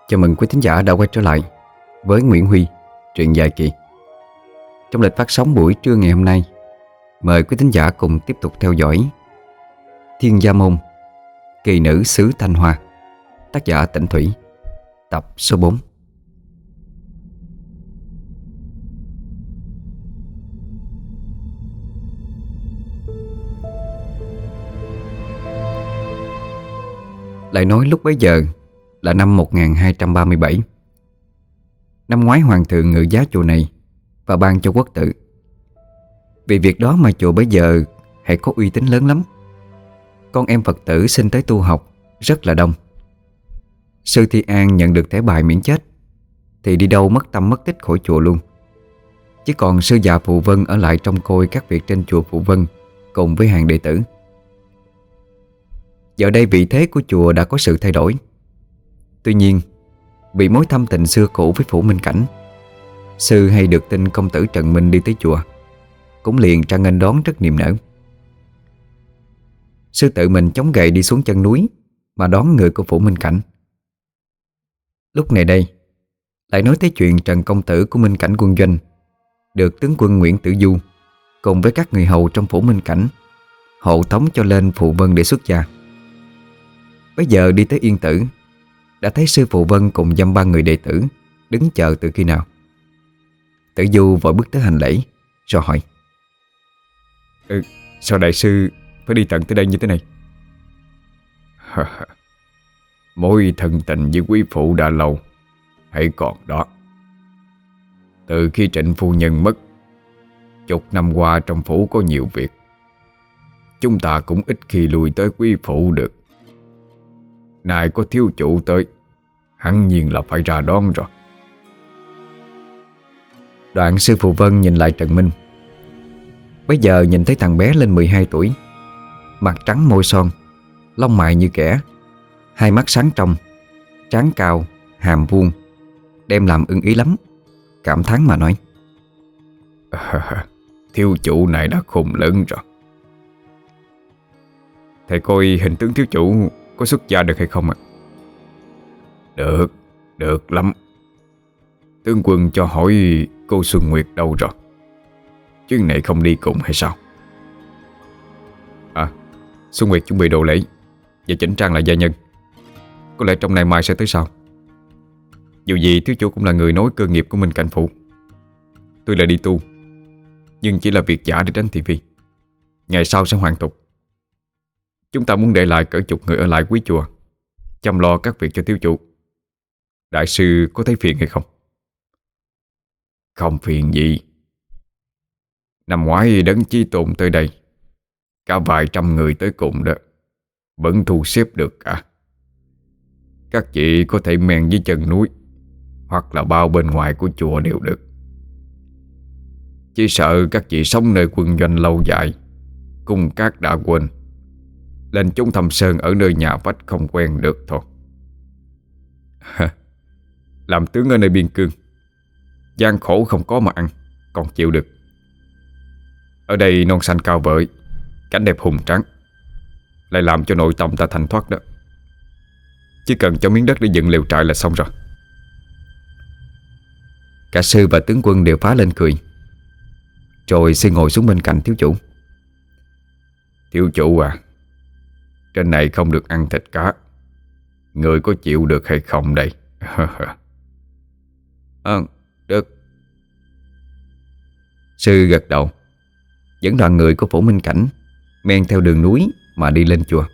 Chào mừng quý thính giả đã quay trở lại với Nguyễn Huy, truyện dài kỳ. Trong lịch phát sóng buổi trưa ngày hôm nay, mời quý thính giả cùng tiếp tục theo dõi Thiên Gia Môn, Kỳ Nữ xứ Thanh Hoa, tác giả Tĩnh Thủy, tập số 4. Lại nói lúc bấy giờ là năm 1237. Năm ngoái hoàng thượng ngự giá chùa này và ban cho quốc tự. Vì việc đó mà chùa bấy giờ hãy có uy tín lớn lắm. Con em Phật tử xin tới tu học rất là đông. Sư Thi An nhận được thẻ bài miễn chết thì đi đâu mất tâm mất tích khỏi chùa luôn. Chỉ còn sư già Phù Vân ở lại trông coi các việc trên chùa Phù Vân cùng với hàng đệ tử. Giờ đây vị thế của chùa đã có sự thay đổi. Tuy nhiên, vì mối thâm tình xưa cũ với Phủ Minh Cảnh, sư hay được tin công tử Trần Minh đi tới chùa, cũng liền ra nghênh đón rất niềm nở. Sư tự mình chống gậy đi xuống chân núi mà đón người của Phủ Minh Cảnh. Lúc này đây lại nói tới chuyện Trần công tử của Minh Cảnh quân doanh được tướng quân Nguyễn Tử Du cùng với các người hầu trong Phủ Minh Cảnh hộ tống cho lên Phù Vân để xuất gia. Bây giờ đi tới Yên Tử, đã thấy sư Phù Vân cùng dăm ba người đệ tử đứng chờ từ khi nào. Tử Du vội bước tới hành lễ rồi hỏi: Sao đại sư phải đi tận tới đây như thế này? Mối thân tình với quý phụ đã lâu, hãy còn đó. Từ khi Trịnh phu nhân mất, chục năm qua trong phủ có nhiều việc, chúng ta cũng ít khi lui tới quý phụ được. Nay có thiếu chủ tới, hẳn nhiên là phải ra đón rồi. Đoạn sư Phù Vân nhìn lại Trần Minh. Bây giờ nhìn thấy thằng bé lên 12 tuổi, mặt trắng môi son, lông mày như kẻ, hai mắt sáng trong, trán cao, hàm vuông, đem làm ưng ý lắm. Cảm thán mà nói: Thiếu chủ này đã khùng lớn rồi. Thầy coi hình tướng thiếu chủ có xuất gia được hay không ạ? Được lắm. Tướng quân cho hỏi cô Xuân Nguyệt đâu rồi? Chuyến này không đi cùng hay sao? Xuân Nguyệt chuẩn bị đồ lễ và chỉnh trang lại gia nhân. Có lẽ trong ngày mai sẽ tới sau. Dù gì thiếu chủ cũng là người nối cơ nghiệp của Minh Cảnh Phủ. Tôi là đi tu, nhưng chỉ là việc giả để tránh thị phi. Ngày sau sẽ hoàn tục. Chúng ta muốn để lại cỡ chục người ở lại quý chùa, chăm lo các việc cho thiếu chủ. Đại sư có thấy phiền hay không? Không phiền gì. Năm ngoái Đấng Chí Tôn tới đây, cả vài trăm người tới cùng đó, vẫn thu xếp được cả. Các chị có thể men dưới chân núi hoặc là bao bên ngoài của chùa đều được. Chỉ sợ các chị sống nơi quân doanh lâu dài, cung cát đã quên, lên chúng thăm sơn ở nơi nhà vách không quen được thôi. Làm tướng ở nơi biên cương, gian khổ không có mà ăn, còn chịu được. Ở đây non xanh cao vời, cảnh đẹp hùng tráng, lại làm cho nội tâm ta thanh thoát đó. Chỉ cần cho miếng đất để dựng lều trại là xong rồi. Cả sư và tướng quân đều phá lên cười. Rồi sư ngồi xuống bên cạnh thiếu chủ. Thiếu chủ à, trên này không được ăn thịt cá. Người có chịu được hay không đây? Được. Sư gật đầu, dẫn đoàn người của Phủ Minh Cảnh men theo đường núi mà đi lên chùa.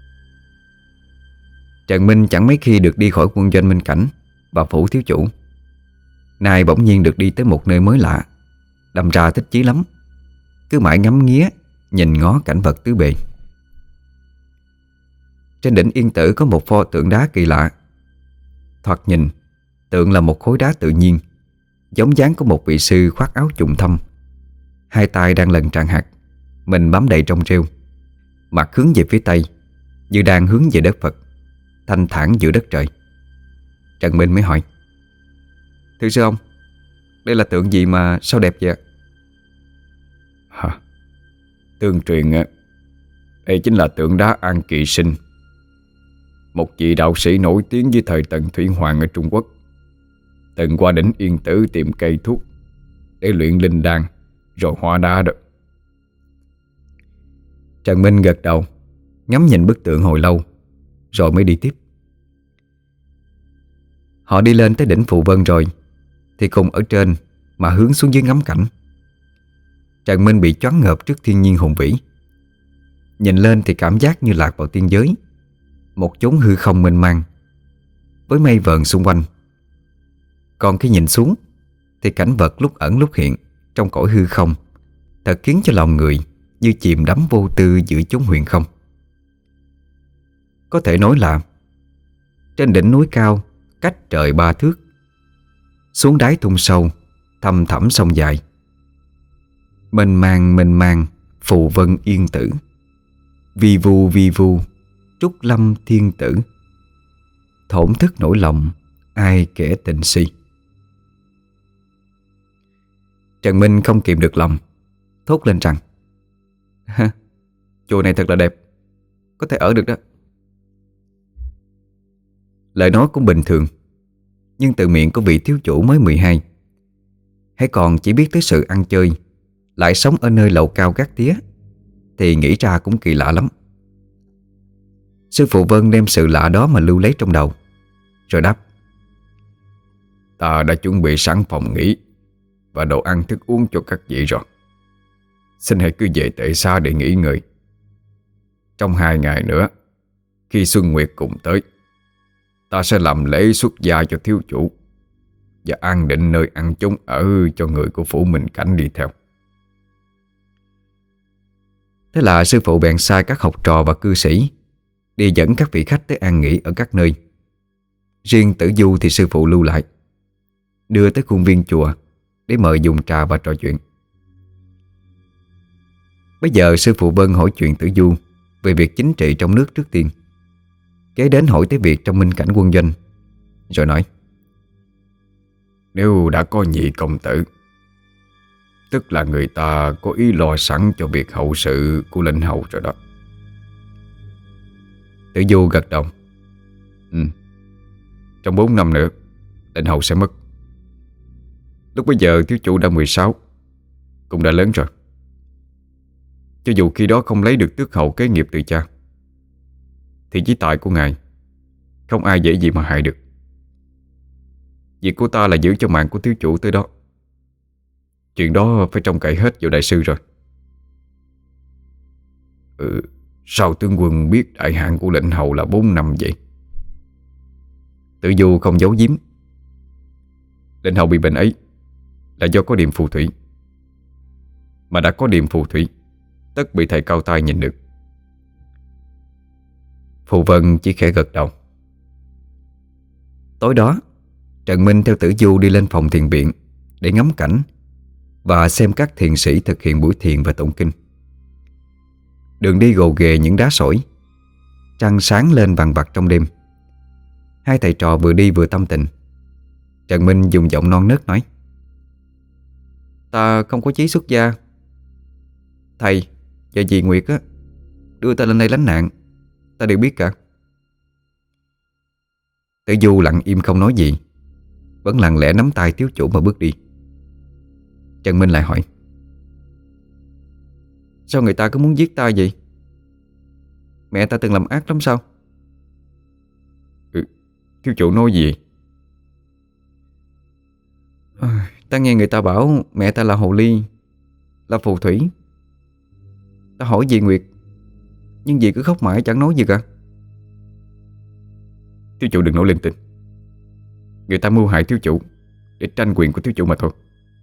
Trần Minh chẳng mấy khi được đi khỏi quân doanh Minh Cảnh và phủ thiếu chủ. Nay bỗng nhiên được đi tới một nơi mới lạ, đâm ra thích chí lắm. Cứ mãi ngắm nghía, nhìn ngó cảnh vật tứ bề. Trên đỉnh Yên Tử có một pho tượng đá kỳ lạ. Thoạt nhìn, tượng là một khối đá tự nhiên, giống dáng của một vị sư khoác áo trùng thâm, hai tay đang lần tràng hạt, mình bám đầy trong rêu, mặt hướng về phía tây, như đang hướng về đất Phật, thanh thản giữa đất trời. Trần Minh mới hỏi: Thưa sư ông, đây là tượng gì mà sao đẹp vậy ạ? Tương truyền đây chính là tượng đá An Kỵ Sinh. một vị đạo sĩ nổi tiếng với thời Tần Thủy Hoàng ở Trung Quốc, từng qua đỉnh Yên Tử tìm cây thuốc để luyện linh đan rồi hóa đá đó. Trần Minh gật đầu, ngắm nhìn bức tượng hồi lâu, rồi mới đi tiếp. Họ đi lên tới đỉnh Phù Vân rồi thì cùng ở trên mà hướng xuống dưới ngắm cảnh. Trần Minh bị choáng ngợp trước thiên nhiên hùng vĩ. Nhìn lên thì cảm giác như lạc vào tiên giới, một chốn hư không mênh mang với mây vờn xung quanh. Còn khi nhìn xuống thì cảnh vật lúc ẩn lúc hiện trong cõi hư không thật khiến cho lòng người như chìm đắm vô tư giữa chốn huyền không. Có thể nói là trên đỉnh núi cao cách trời 3 thước, xuống đáy thung sâu thăm thẳm sông dài, mênh mang phù vân yên tử, vi vu trúc lâm thiên tử, thổn thức nỗi lòng ai kể tình si. Trần Minh không kìm được lòng, thốt lên rằng: chùa này thật là đẹp, có thể ở được đó. Lời nói cũng bình thường, nhưng từ miệng của vị thiếu chủ mới 12, hãy còn chỉ biết tới sự ăn chơi, lại sống ở nơi lầu cao gác tía, thì nghĩ ra cũng kỳ lạ lắm. Sư phụ Vân đem sự lạ đó mà lưu lấy trong đầu, rồi đáp: Ta đã chuẩn bị sẵn phòng nghỉ và đồ ăn thức uống cho các vị rồi. Xin hãy cứ về Tệ Xá để nghỉ ngơi. Trong 2 ngày nữa, khi Xuân Nguyệt cùng tới, ta sẽ làm lễ xuất gia cho thiếu chủ và an định nơi ăn chốn ở cho người của phủ Minh Cảnh đi theo. Thế là sư phụ bèn sai các học trò và cư sĩ đi dẫn các vị khách tới an nghỉ ở các nơi. Riêng Tử Du thì sư phụ lưu lại, đưa tới khuôn viên chùa để mời dùng trà và trò chuyện. Bây giờ sư phụ Vân hỏi chuyện Tử Du về việc chính trị trong nước trước tiên, kế đến hỏi tới việc trong minh cảnh quân doanh, rồi nói: Nếu đã có nhị công tử, tức là người ta có ý lo sẵn cho việc hậu sự của lệnh hầu rồi đó. Tử Du gật đầu: Trong 4 năm nữa, lệnh hầu sẽ mất. Lúc bấy giờ thiếu chủ đã 16, cũng đã lớn rồi. Cho dù khi đó không lấy được tước hầu kế nghiệp từ cha, thì chí tài của ngài không ai dễ gì mà hại được. Việc của ta là giữ cho mạng của thiếu chủ tới đó. Chuyện đó phải trông cậy hết vào đại sư rồi. Sao tướng quân biết đại hạn của lệnh hầu là 4 năm vậy? Tử Du không giấu giếm: Lệnh hầu bị bệnh ấy là do có điềm phù thủy. Mà đã có điềm phù thủy, tất bị thầy cao tay nhìn được. Phù Vân chỉ khẽ gật đầu. Tối đó, Trần Minh theo Tử Du đi lên phòng thiền viện để ngắm cảnh và xem các thiền sĩ thực hiện buổi thiền và tụng kinh. Đường đi gồ ghề những đá sỏi, trăng sáng lên vằng vặc trong đêm. Hai thầy trò vừa đi vừa tâm tình. Trần Minh dùng giọng non nớt nói: Ta không có chí xuất gia. Thầy và dì Nguyệt á đưa ta lên đây lánh nạn, ta đều biết cả. Tử Du lặng im không nói gì, vẫn lặng lẽ nắm tay thiếu chủ mà bước đi. Trần Minh lại hỏi: Sao người ta cứ muốn giết ta vậy? Mẹ ta từng làm ác lắm sao? Thiếu chủ nói gì? Ta nghe người ta bảo mẹ ta là hồ ly, là phù thủy. Ta hỏi dì Nguyệt, nhưng dì cứ khóc mãi chẳng nói gì cả. Thiếu chủ đừng nói linh tinh. Người ta mưu hại thiếu chủ để tranh quyền của thiếu chủ mà thôi.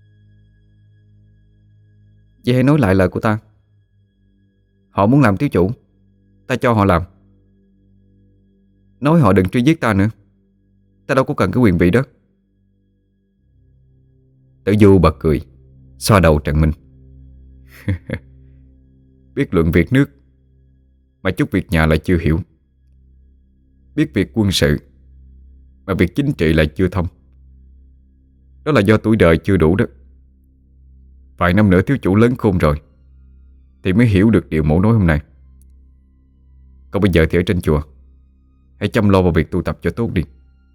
Dì hãy nói lại lời của ta. Họ muốn làm thiếu chủ, ta cho họ làm. Nói họ đừng truy giết ta nữa, ta đâu có cần cái quyền vị đó. Tử Du bật cười, xoa đầu Trần Minh. Biết luận việc nước mà chút việc nhà lại chưa hiểu. Biết việc quân sự mà việc chính trị lại chưa thông. Đó là do tuổi đời chưa đủ đó. Vài năm nữa thiếu chủ lớn khôn rồi thì mới hiểu được điều mẫu nói hôm nay. Còn bây giờ thì ở trên chùa, hãy chăm lo vào việc tu tập cho tốt đi.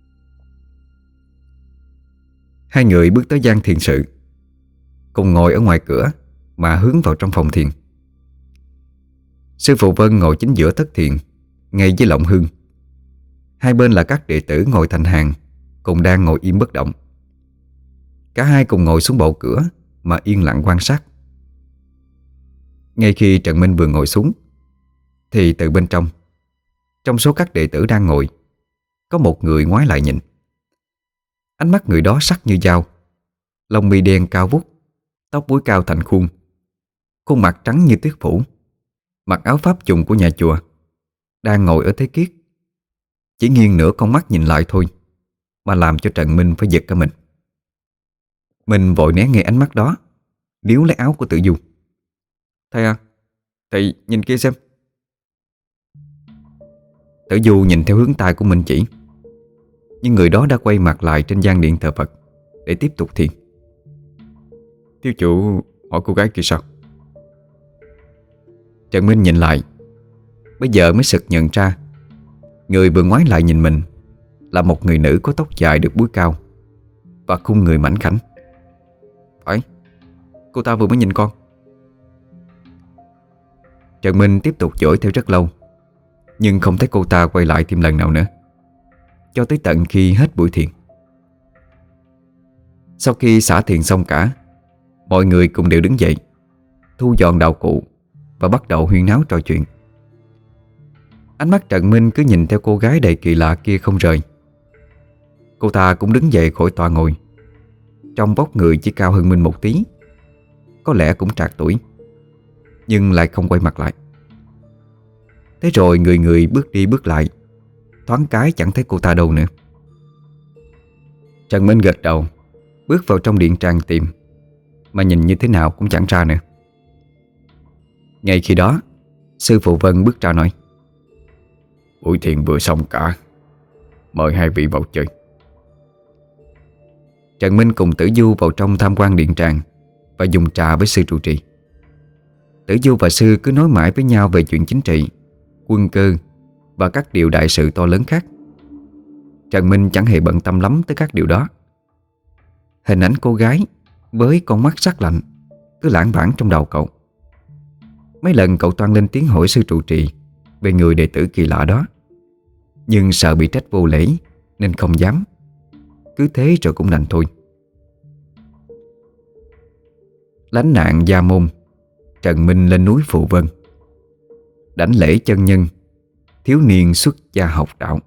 Hai người bước tới gian thiền sự, cùng ngồi ở ngoài cửa mà hướng vào trong phòng thiền. Sư phụ Vân ngồi chính giữa thất thiền, ngay với lọng hương. Hai bên là các đệ tử ngồi thành hàng, cùng đang ngồi im bất động. Cả hai cùng ngồi xuống bậu cửa mà yên lặng quan sát. Ngay khi Trần Minh vừa ngồi xuống, thì từ bên trong số các đệ tử đang ngồi, có một người ngoái lại nhìn. Ánh mắt người đó sắc như dao, lông mi đen cao vút, tóc búi cao thành khuôn, khuôn mặt trắng như tuyết phủ, mặc áo pháp trùng của nhà chùa, đang ngồi ở thế kiết. Chỉ nghiêng nửa con mắt nhìn lại thôi mà làm cho Trần Minh phải giật cả mình. Mình vội né ngay ánh mắt đó, níu lấy áo của Tử Du. Thầy à, thầy nhìn kia xem. Tử Du nhìn theo hướng tay của mình chỉ, nhưng người đó đã quay mặt lại trên gian điện thờ Phật để tiếp tục thiền. Thiếu chủ hỏi cô gái kia sao? Trần Minh nhìn lại, bây giờ mới sực nhận ra người vừa ngoái lại nhìn mình là một người nữ có tóc dài được búi cao và khung người mảnh khảnh. Phải, cô ta vừa mới nhìn con. Trần Minh tiếp tục dõi theo rất lâu, nhưng không thấy cô ta quay lại thêm lần nào nữa, cho tới tận khi hết buổi thiền. Sau khi xả thiền xong cả, mọi người cùng đều đứng dậy, thu dọn đạo cụ và bắt đầu huyên náo trò chuyện. Ánh mắt Trần Minh cứ nhìn theo cô gái đầy kỳ lạ kia không rời. Cô ta cũng đứng dậy khỏi tọa ngồi. Trong vóc người chỉ cao hơn Minh một tí, có lẽ cũng trạc tuổi, nhưng lại không quay mặt lại. Thế rồi người người bước đi bước lại, thoáng cái chẳng thấy cô ta đâu nữa. Trần Minh gật đầu, bước vào trong điện tràng tìm, mà nhìn như thế nào cũng chẳng ra nữa. Ngay khi đó, sư phụ Vân bước ra nói: Buổi thiền vừa xong cả, mời hai vị vào chơi. Trần Minh cùng Tử Du vào trong tham quan điện tràng và dùng trà với sư trụ trì. Tử Du và sư cứ nói mãi với nhau về chuyện chính trị, quân cơ và các điều đại sự to lớn khác. Trần Minh chẳng hề bận tâm lắm tới các điều đó. Hình ảnh cô gái với con mắt sắc lạnh cứ lãng vảng trong đầu cậu. Mấy lần cậu toan lên tiếng hỏi sư trụ trì về người đệ tử kỳ lạ đó, nhưng sợ bị trách vô lễ nên không dám. Cứ thế rồi cũng đành thôi. Lánh nạn Gia Môn, Trần Minh lên núi Phù Vân, đảnh lễ chân nhân, thiếu niên xuất gia học đạo.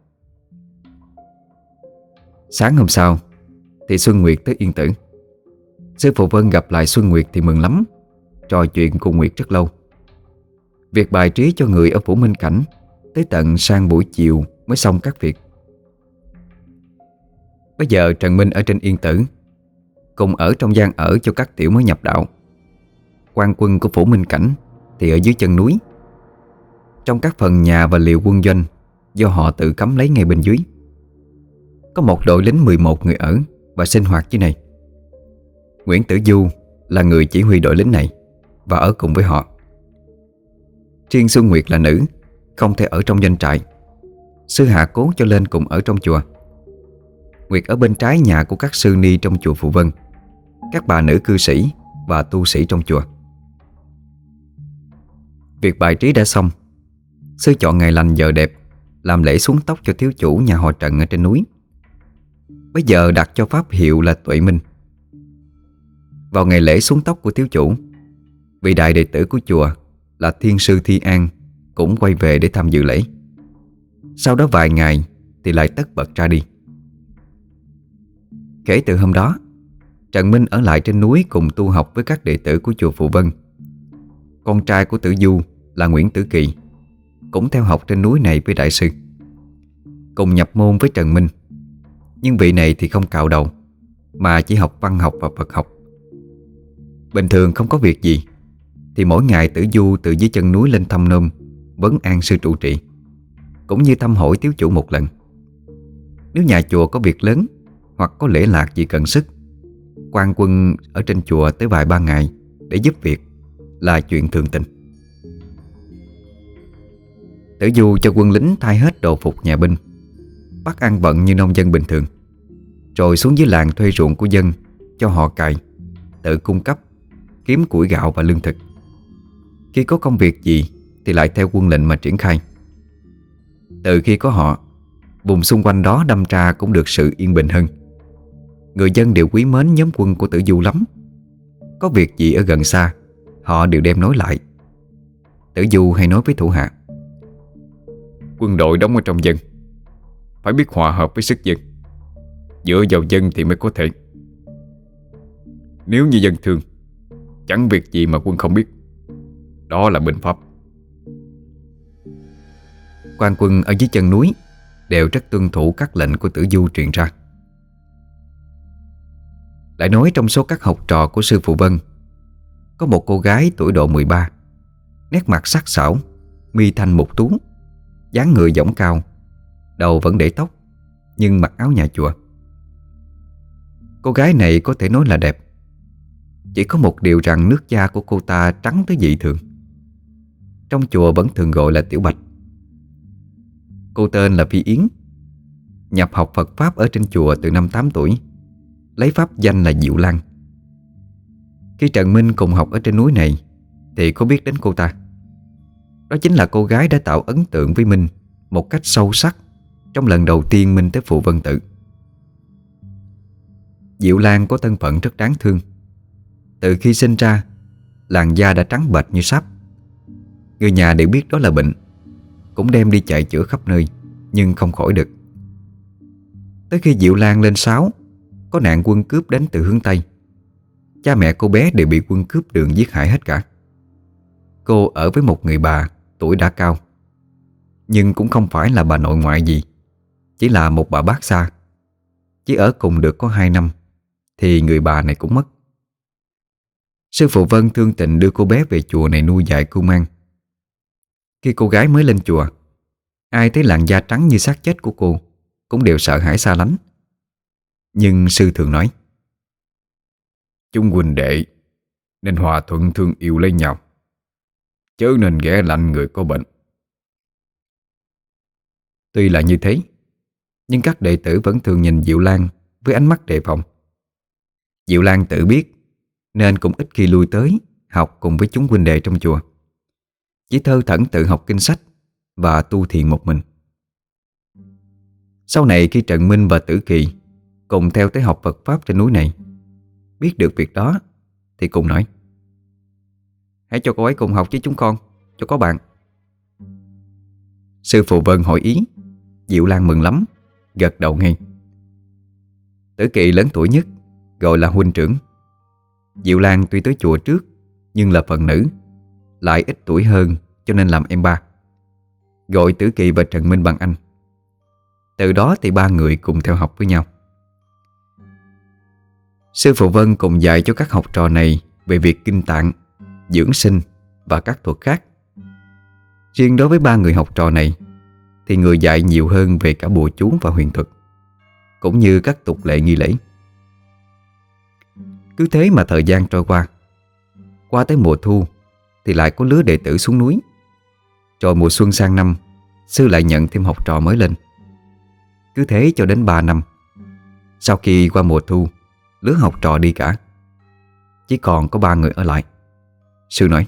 Sáng hôm sau thì Xuân Nguyệt tới Yên Tử. Sư phụ Vân gặp lại Xuân Nguyệt thì mừng lắm, trò chuyện cùng Nguyệt rất lâu. Việc bài trí cho người ở Phủ Minh Cảnh tới tận sang buổi chiều mới xong các việc. Bây giờ Trần Minh ở trên Yên Tử, cùng ở trong gian ở cho các tiểu mới nhập đạo. Quan quân của Phủ Minh Cảnh thì ở dưới chân núi, trong các phần nhà và liều quân doanh do họ tự cắm lấy ngay bên dưới. Có một đội lính 11 người ở và sinh hoạt dưới này. Nguyễn Tử Du là người chỉ huy đội lính này và ở cùng với họ. Riêng Xuân Nguyệt là nữ, không thể ở trong doanh trại. Sư hạ cố cho lên cùng ở trong chùa. Nguyệt ở bên trái nhà của các sư ni trong chùa Phù Vân, các bà nữ cư sĩ và tu sĩ trong chùa. Việc bài trí đã xong, sư chọn ngày lành giờ đẹp làm lễ xuống tóc cho thiếu chủ nhà họ Trần ở trên núi. Bây giờ đặt cho pháp hiệu là Tuệ Minh. Vào ngày lễ xuống tóc của thiếu chủ, vị đại đệ tử của chùa là Thiên sư Thi An cũng quay về để tham dự lễ. Sau đó vài ngày thì lại tất bật ra đi. Kể từ hôm đó, Trần Minh ở lại trên núi cùng tu học với các đệ tử của chùa Phù Vân. Con trai của Tử Du là Nguyễn Tử Kỳ cũng theo học trên núi này với đại sư, cùng nhập môn với Trần Minh. Nhưng vị này thì không cạo đầu, mà chỉ học văn học và Phật học. Bình thường không có việc gì thì mỗi ngày Tử Du từ dưới chân núi lên thăm nôm, vấn an sư trụ trì, cũng như thăm hỏi thiếu chủ một lần. Nếu nhà chùa có việc lớn hoặc có lễ lạc gì cần sức, quan quân ở trên chùa tới vài ba ngày để giúp việc là chuyện thường tình. Tử Du cho quân lính thay hết đồ phục nhà binh, bắt ăn bận như nông dân bình thường, rồi xuống dưới làng thuê ruộng của dân cho họ cày, tự cung cấp, kiếm củi gạo và lương thực. Khi có công việc gì thì lại theo quân lệnh mà triển khai. Từ khi có họ, vùng xung quanh đó đâm ra cũng được sự yên bình hơn. Người dân đều quý mến nhóm quân của Tử Du lắm. Có việc gì ở gần xa, họ đều đem nói lại. Tử Du hay nói với thủ hạ: Quân đội đóng ở trong dân, phải biết hòa hợp với sức dân. Dựa vào dân thì mới có thể. Nếu như dân thương, chẳng việc gì mà quân không biết. Đó là binh pháp. Quan quân ở dưới chân núi đều rất tuân thủ các lệnh của Tử Du truyền ra. Lại nói trong số các học trò của sư phụ Vân, có một cô gái tuổi độ 13, nét mặt sắc sảo, mi thanh mục tú, dáng người dõng cao, đầu vẫn để tóc, nhưng mặc áo nhà chùa. Cô gái này có thể nói là đẹp. Chỉ có một điều rằng nước da của cô ta trắng tới dị thường. Trong chùa vẫn thường gọi là Tiểu Bạch. Cô tên là Phi Yến, nhập học Phật Pháp ở trên chùa từ năm 8 tuổi, lấy pháp danh là Diệu Lan. Khi Trần Minh cùng học ở trên núi này thì có biết đến cô ta. Đó chính là cô gái đã tạo ấn tượng với Minh một cách sâu sắc trong lần đầu tiên Minh tới Phù Vân Tự. Diệu Lan có thân phận rất đáng thương. Từ khi sinh ra, làn da đã trắng bệch như sáp. Người nhà đều biết đó là bệnh, cũng đem đi chạy chữa khắp nơi, nhưng không khỏi được. Tới khi Diệu Lan lên 6, có nạn quân cướp đến từ hướng Tây. Cha mẹ cô bé đều bị quân cướp đường giết hại hết cả. Cô ở với một người bà tuổi đã cao, nhưng cũng không phải là bà nội ngoại gì, chỉ là một bà bác xa. Chỉ ở cùng được có 2 năm thì người bà này cũng mất. Sư phụ Vân thương tình đưa cô bé về chùa này nuôi dạy cưu mang. Khi cô gái mới lên chùa, ai thấy làn da trắng như xác chết của cô cũng đều sợ hãi xa lánh. Nhưng sư thường nói: Chúng huynh đệ nên hòa thuận thương yêu lấy nhau, chớ nên ghẻ lạnh người có bệnh. Tuy là như thế, nhưng các đệ tử vẫn thường nhìn Diệu Lan với ánh mắt đề phòng. Diệu Lan tự biết nên cũng ít khi lui tới học cùng với chúng huynh đệ trong chùa, chỉ thơ thẩn tự học kinh sách và tu thiền một mình. Sau này khi Trần Minh và Tử Kỳ cùng theo tới học Phật Pháp trên núi này, biết được việc đó thì cùng nói: Hãy cho cô ấy cùng học với chúng con, cho có bạn. Sư phụ Vân hỏi ý, Diệu Lan mừng lắm, gật đầu ngay. Tử Kỳ lớn tuổi nhất, gọi là huynh trưởng. Diệu Lan tuy tới chùa trước, nhưng là phần nữ, lại ít tuổi hơn cho nên làm em ba, gọi Tử Kỳ và Trần Minh bằng anh. Từ đó thì ba người cùng theo học với nhau. Sư phụ Vân cùng dạy cho các học trò này về việc kinh tạng, dưỡng sinh và các thuật khác. Riêng đối với ba người học trò này thì người dạy nhiều hơn về cả bùa chú và huyền thuật, cũng như các tục lệ nghi lễ. Cứ thế mà thời gian trôi qua tới mùa thu thì lại có lứa đệ tử xuống núi. Rồi mùa xuân sang năm, sư lại nhận thêm học trò mới lên. Cứ thế cho đến 3 năm. Sau khi qua mùa thu, lứa học trò đi cả, chỉ còn có 3 người ở lại. Sư nói: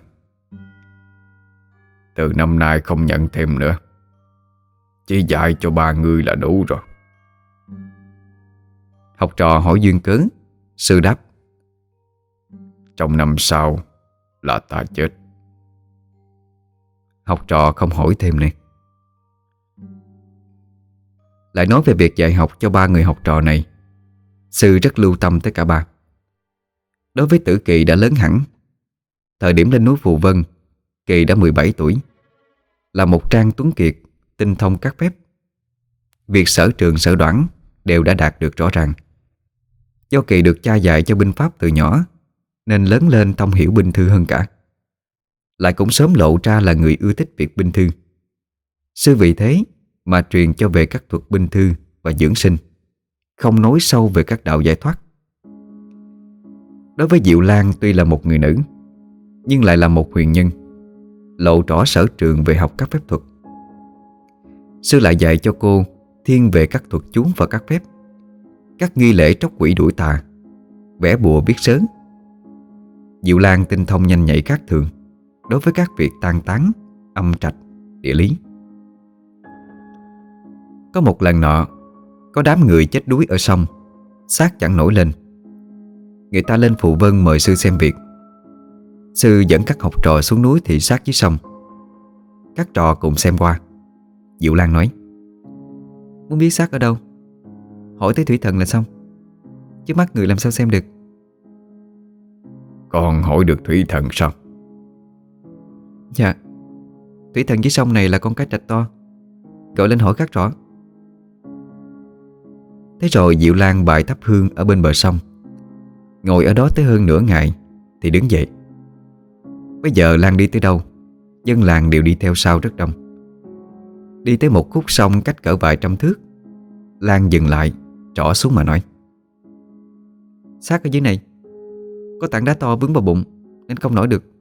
Từ năm nay không nhận thêm nữa, chỉ dạy cho 3 người là đủ rồi. Học trò hỏi duyên cớ. Sư đáp: Trong năm sau là ta chết. Học trò không hỏi thêm nữa. Lại nói về việc dạy học cho 3 người học trò này, sư rất lưu tâm tới cả ba. Đối với Tử Kỳ đã lớn hẳn. Thời điểm lên núi Phù Vân, Kỳ đã 17 tuổi, là một trang tuấn kiệt, tinh thông các phép. Việc sở trường sở đoản đều đã đạt được rõ ràng. Do Kỳ được cha dạy cho binh pháp từ nhỏ, nên lớn lên thông hiểu binh thư hơn cả. Lại cũng sớm lộ ra là người ưa thích việc binh thư. Sư vì thế mà truyền cho về các thuật binh thư và dưỡng sinh, không nói sâu về các đạo giải thoát. Đối với Diệu Lan tuy là một người nữ, nhưng lại là một huyền nhân, lộ rõ sở trường về học các phép thuật. Sư lại dạy cho cô thiên về các thuật chú và các phép, các nghi lễ tróc quỷ đuổi tà, vẽ bùa biết sớm. Diệu Lan tinh thông nhanh nhạy khác thường đối với các việc tang táng, âm trạch, địa lý. Có một lần nọ, có đám người chết đuối ở sông, xác chẳng nổi lên. Người ta lên phù vân mời sư xem việc. Sư dẫn các học trò xuống núi thị sát dưới sông. Các trò cùng xem qua. Diệu Lan nói: muốn biết xác ở đâu, hỏi tới thủy thần là xong, chứ mắt người làm sao xem được. Con hỏi được thủy thần sao? Dạ, thủy thần dưới sông này là con cá trạch to, gọi lên hỏi các trò. Thế rồi Diệu Lan bày thắp hương ở bên bờ sông, ngồi ở đó tới hơn nửa ngày thì đứng dậy. Bây giờ Lan đi tới đâu, dân làng đều đi theo sau rất đông. Đi tới một khúc sông cách cỡ vài trăm thước, Lan dừng lại, trỏ xuống mà nói: xác ở dưới này, có tảng đá to vướng vào bụng nên không nổi được.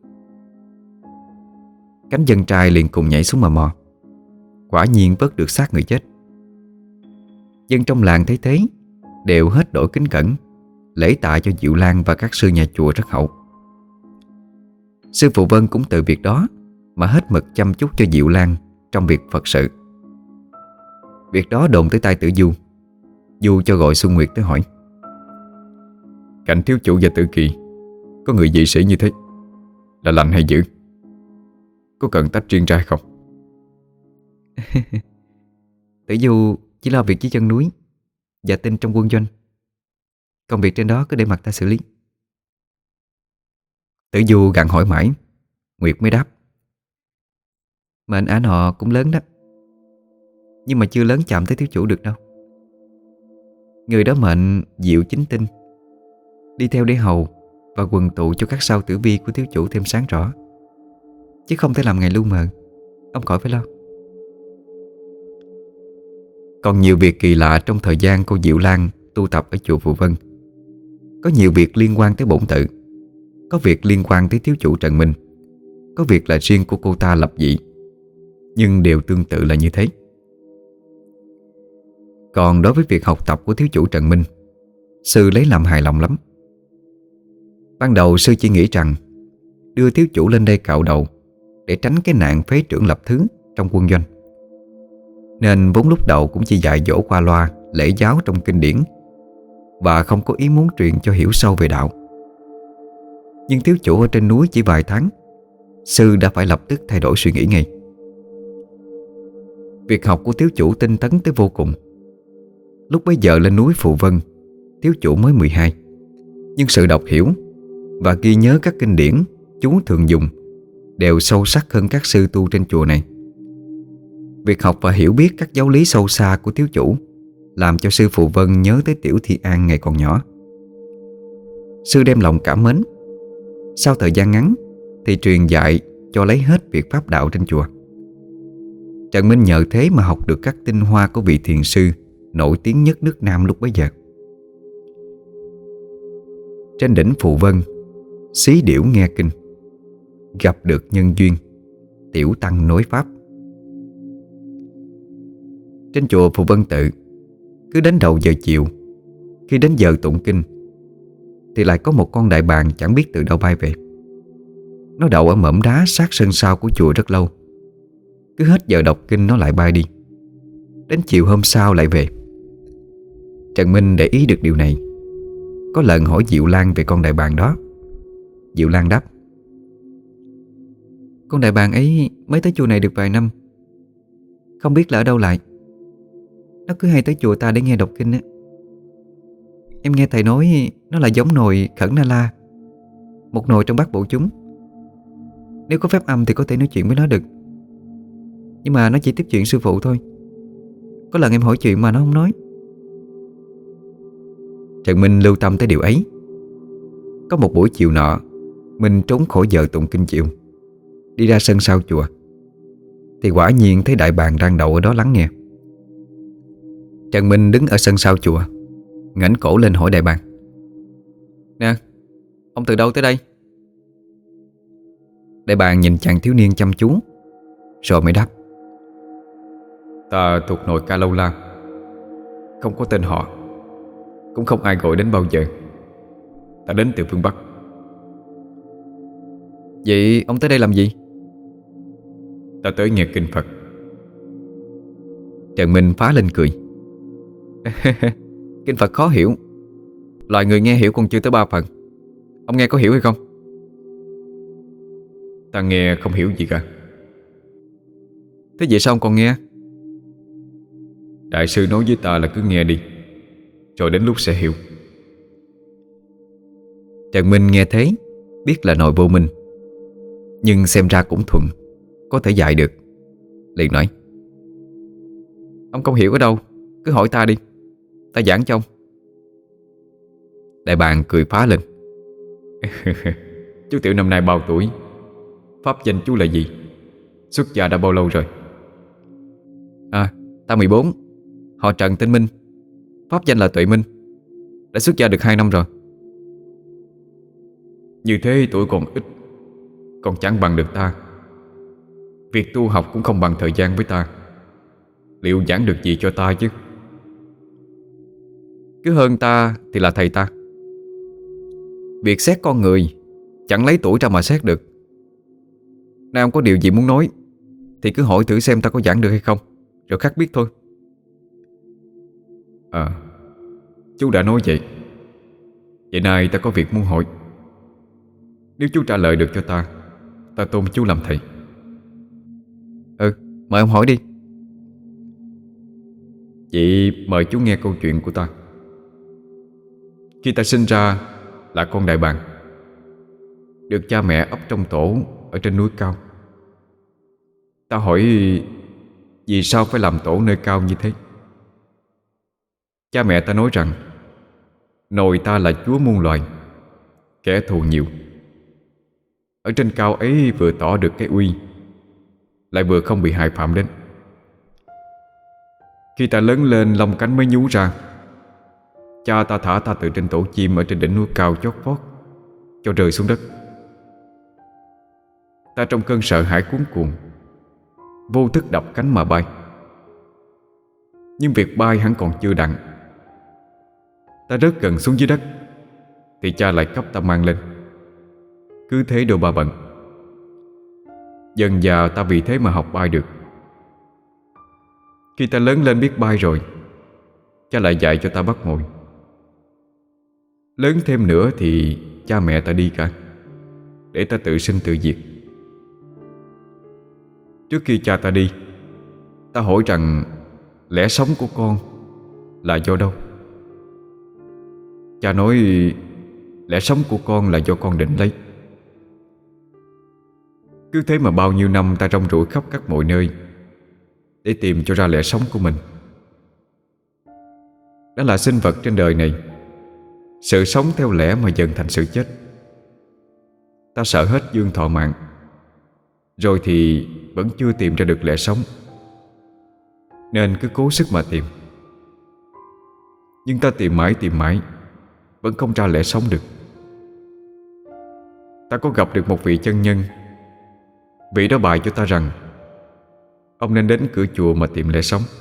Cánh dân trai liền cùng nhảy xuống mà mò. Quả nhiên vớt được xác người chết. Dân trong làng thấy thế đều hết đổi kính cẩn, lễ tạ cho Diệu Lan và các sư nhà chùa rất hậu. Sư phụ Vân cũng từ việc đó mà hết mực chăm chút cho Diệu Lan trong việc Phật sự. Việc đó đồn tới tai Tử Du. Du cho gọi Xuân Nguyệt tới hỏi: Cảnh thiếu chủ và Tử Kỳ có người dị sĩ như thế, là lành hay dữ? Có cần tách riêng ra hay không? Tử Du chỉ lo việc dưới chân núi và tin trong quân doanh, còn việc trên đó cứ để mặt ta xử lý. Tử Du gặng hỏi mãi, Nguyệt mới đáp: mệnh ảnh họ cũng lớn đó, nhưng mà chưa lớn chạm tới thiếu chủ được đâu. Người đó mệnh diệu chính tinh, đi theo để hầu và quần tụ cho các sao tử vi của thiếu chủ thêm sáng rõ, chứ không thể làm ngày lu mờ. Ông khỏi phải lo. Còn nhiều việc kỳ lạ trong thời gian cô Diệu Lan tu tập ở chùa Phù Vân. Có nhiều việc liên quan tới bổn tự, có việc liên quan tới thiếu chủ Trần Minh, có việc là riêng của cô ta lập dị, nhưng đều tương tự là như thế. Còn đối với việc học tập của thiếu chủ Trần Minh, sư lấy làm hài lòng lắm. Ban đầu sư chỉ nghĩ rằng đưa thiếu chủ lên đây cạo đầu để tránh cái nạn phế trưởng lập thứ trong quân doanh, nên vốn lúc đầu cũng chỉ dạy dỗ qua loa lễ giáo trong kinh điển và không có ý muốn truyền cho hiểu sâu về đạo. Nhưng thiếu chủ ở trên núi chỉ vài tháng, sư đã phải lập tức thay đổi suy nghĩ ngay. Việc học của thiếu chủ tinh tấn tới vô cùng. Lúc bấy giờ lên núi Phù Vân, thiếu chủ mới 12, nhưng sự đọc hiểu và ghi nhớ các kinh điển chú thường dùng đều sâu sắc hơn các sư tu trên chùa này. Việc học và hiểu biết các giáo lý sâu xa của thiếu chủ làm cho sư Phù Vân nhớ tới Tiểu Thi An ngày còn nhỏ. Sư đem lòng cảm mến. Sau thời gian ngắn thì truyền dạy cho lấy hết việc pháp đạo trên chùa. Trần Minh nhờ thế mà học được các tinh hoa của vị thiền sư nổi tiếng nhất nước Nam lúc bấy giờ. Trên đỉnh Phù Vân, xí điểu nghe kinh, gặp được nhân duyên, tiểu tăng nối pháp. Trên chùa Phù Vân Tự, cứ đến đầu giờ chiều, khi đến giờ tụng kinh, thì lại có một con đại bàng chẳng biết từ đâu bay về. Nó đậu ở mỏm đá sát sân sau của chùa rất lâu. Cứ hết giờ đọc kinh nó lại bay đi. Đến chiều hôm sau lại về. Trần Minh để ý được điều này, có lần hỏi Diệu Lan về con đại bàng đó. Diệu Lan đáp: con đại bàng ấy mới tới chùa này được vài năm, không biết là ở đâu lại. Nó cứ hay tới chùa ta để nghe đọc kinh á. Em nghe thầy nói nó là giống nồi Khẩn Na La, một nồi trong bát bộ chúng. Nếu có phép âm thì có thể nói chuyện với nó được, nhưng mà nó chỉ tiếp chuyện sư phụ thôi. Có lần em hỏi chuyện mà nó không nói. Trần Minh lưu tâm tới điều ấy. Có một buổi chiều nọ, Minh trốn khỏi giờ tụng kinh chiều, đi ra sân sau chùa, thì quả nhiên thấy đại bàng đang đậu ở đó lắng nghe. Trần Minh đứng ở sân sau chùa, ngẩng cổ lên hỏi đại bàng: nè, ông từ đâu tới đây? Đại bàng nhìn chàng thiếu niên chăm chú, rồi mới đáp: Ta thuộc nội Ca Lâu La, không có tên họ, cũng không ai gọi đến bao giờ. Ta đến từ phương Bắc. Vậy ông tới đây làm gì? Ta tới nghe kinh Phật. Trần Minh phá lên cười. Kinh Phật khó hiểu, loài người nghe hiểu còn chưa tới 3 phần. Ông nghe có hiểu hay không? Ta nghe không hiểu gì cả. Thế vậy sao ông còn nghe? Đại sư nói với ta là cứ nghe đi, rồi đến lúc sẽ hiểu. Trần Minh nghe thế, biết là nội vô minh, nhưng xem ra cũng thuận, có thể dạy được. Liền nói: Ông không hiểu ở đâu, cứ hỏi ta đi, ta giảng cho ông. Đại bàng cười phá lên. Chú Tiểu năm nay bao tuổi? Pháp danh chú là gì? Xuất gia đã bao lâu rồi? À, ta 14, họ Trần tên Minh, pháp danh là Tuệ Minh, đã xuất gia được 2 năm rồi. Như thế tuổi còn ít, còn chẳng bằng được ta. Việc tu học cũng không bằng thời gian với ta. Liệu giảng được gì cho ta chứ? Cứ hơn ta thì là thầy ta. Việc xét con người chẳng lấy tuổi ra mà xét được. Nay ông có điều gì muốn nói thì cứ hỏi thử xem ta có giảng được hay không, rồi khắc biết thôi. Chú đã nói vậy. Vậy nay ta có việc muốn hỏi. Nếu chú trả lời được cho ta, ta tôn chú làm thầy. Mời ông hỏi đi. Vậy mời chú nghe câu chuyện của ta. Khi ta sinh ra là con đại bàng, được cha mẹ ấp trong tổ ở trên núi cao. Ta hỏi vì sao phải làm tổ nơi cao như thế? Cha mẹ ta nói rằng nội ta là chúa muôn loài, kẻ thù nhiều. Ở trên cao ấy vừa tỏ được cái uy, lại vừa không bị hại phạm đến. Khi ta lớn lên lông cánh mới nhú ra, cha ta thả ta từ trên tổ chim ở trên đỉnh núi cao chót vót cho rơi xuống đất. Ta trong cơn sợ hãi cuống cuồng, vô thức đập cánh mà bay. Nhưng việc bay hẳn còn chưa đặng. Ta rất gần xuống dưới đất thì cha lại cấp ta mang lên. Cứ thế đôi ba bận. Dần dà ta vì thế mà học bay được. Khi ta lớn lên biết bay rồi, cha lại dạy cho ta bắt mồi. Lớn thêm nữa thì cha mẹ ta đi cả, để ta tự sinh tự diệt. Trước khi cha ta đi, ta hỏi rằng lẽ sống của con là do đâu? Cha nói lẽ sống của con là do con định lấy. Cứ thế mà bao nhiêu năm ta rong ruổi khắp các mọi nơi để tìm cho ra lẽ sống của mình. Đó là sinh vật trên đời này, sự sống theo lẽ mà dần thành sự chết. Ta sợ hết dương thọ mạng, rồi thì vẫn chưa tìm ra được lẽ sống, nên cứ cố sức mà tìm. Nhưng ta tìm mãi vẫn không ra lẽ sống được. Ta có gặp được một vị chân nhân. Vị đó bày cho ta rằng ông nên đến cửa chùa mà tìm lẽ sống.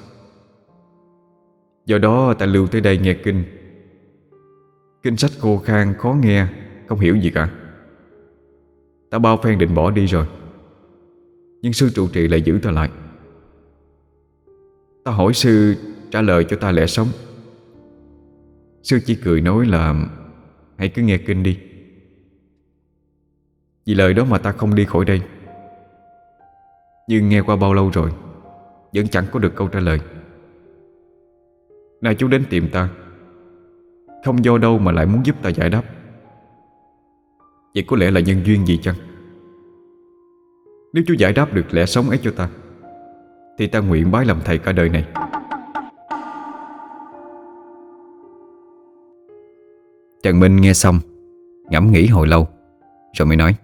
Do đó ta lưu tới đây nghe kinh. Kinh sách khô khan khó nghe, không hiểu gì cả. Ta bao phen định bỏ đi rồi, nhưng sư trụ trì lại giữ ta lại. Ta hỏi sư trả lời cho ta lẽ sống. Sư chỉ cười nói là hãy cứ nghe kinh đi. Vì lời đó mà ta không đi khỏi đây. Nhưng nghe qua bao lâu rồi vẫn chẳng có được câu trả lời. Nay chú đến tìm ta, không do đâu mà lại muốn giúp ta giải đáp. Vậy có lẽ là nhân duyên gì chăng? Nếu chú giải đáp được lẽ sống ấy cho ta, thì ta nguyện bái làm thầy cả đời này. Trần Minh nghe xong, ngẫm nghĩ hồi lâu, rồi mới nói: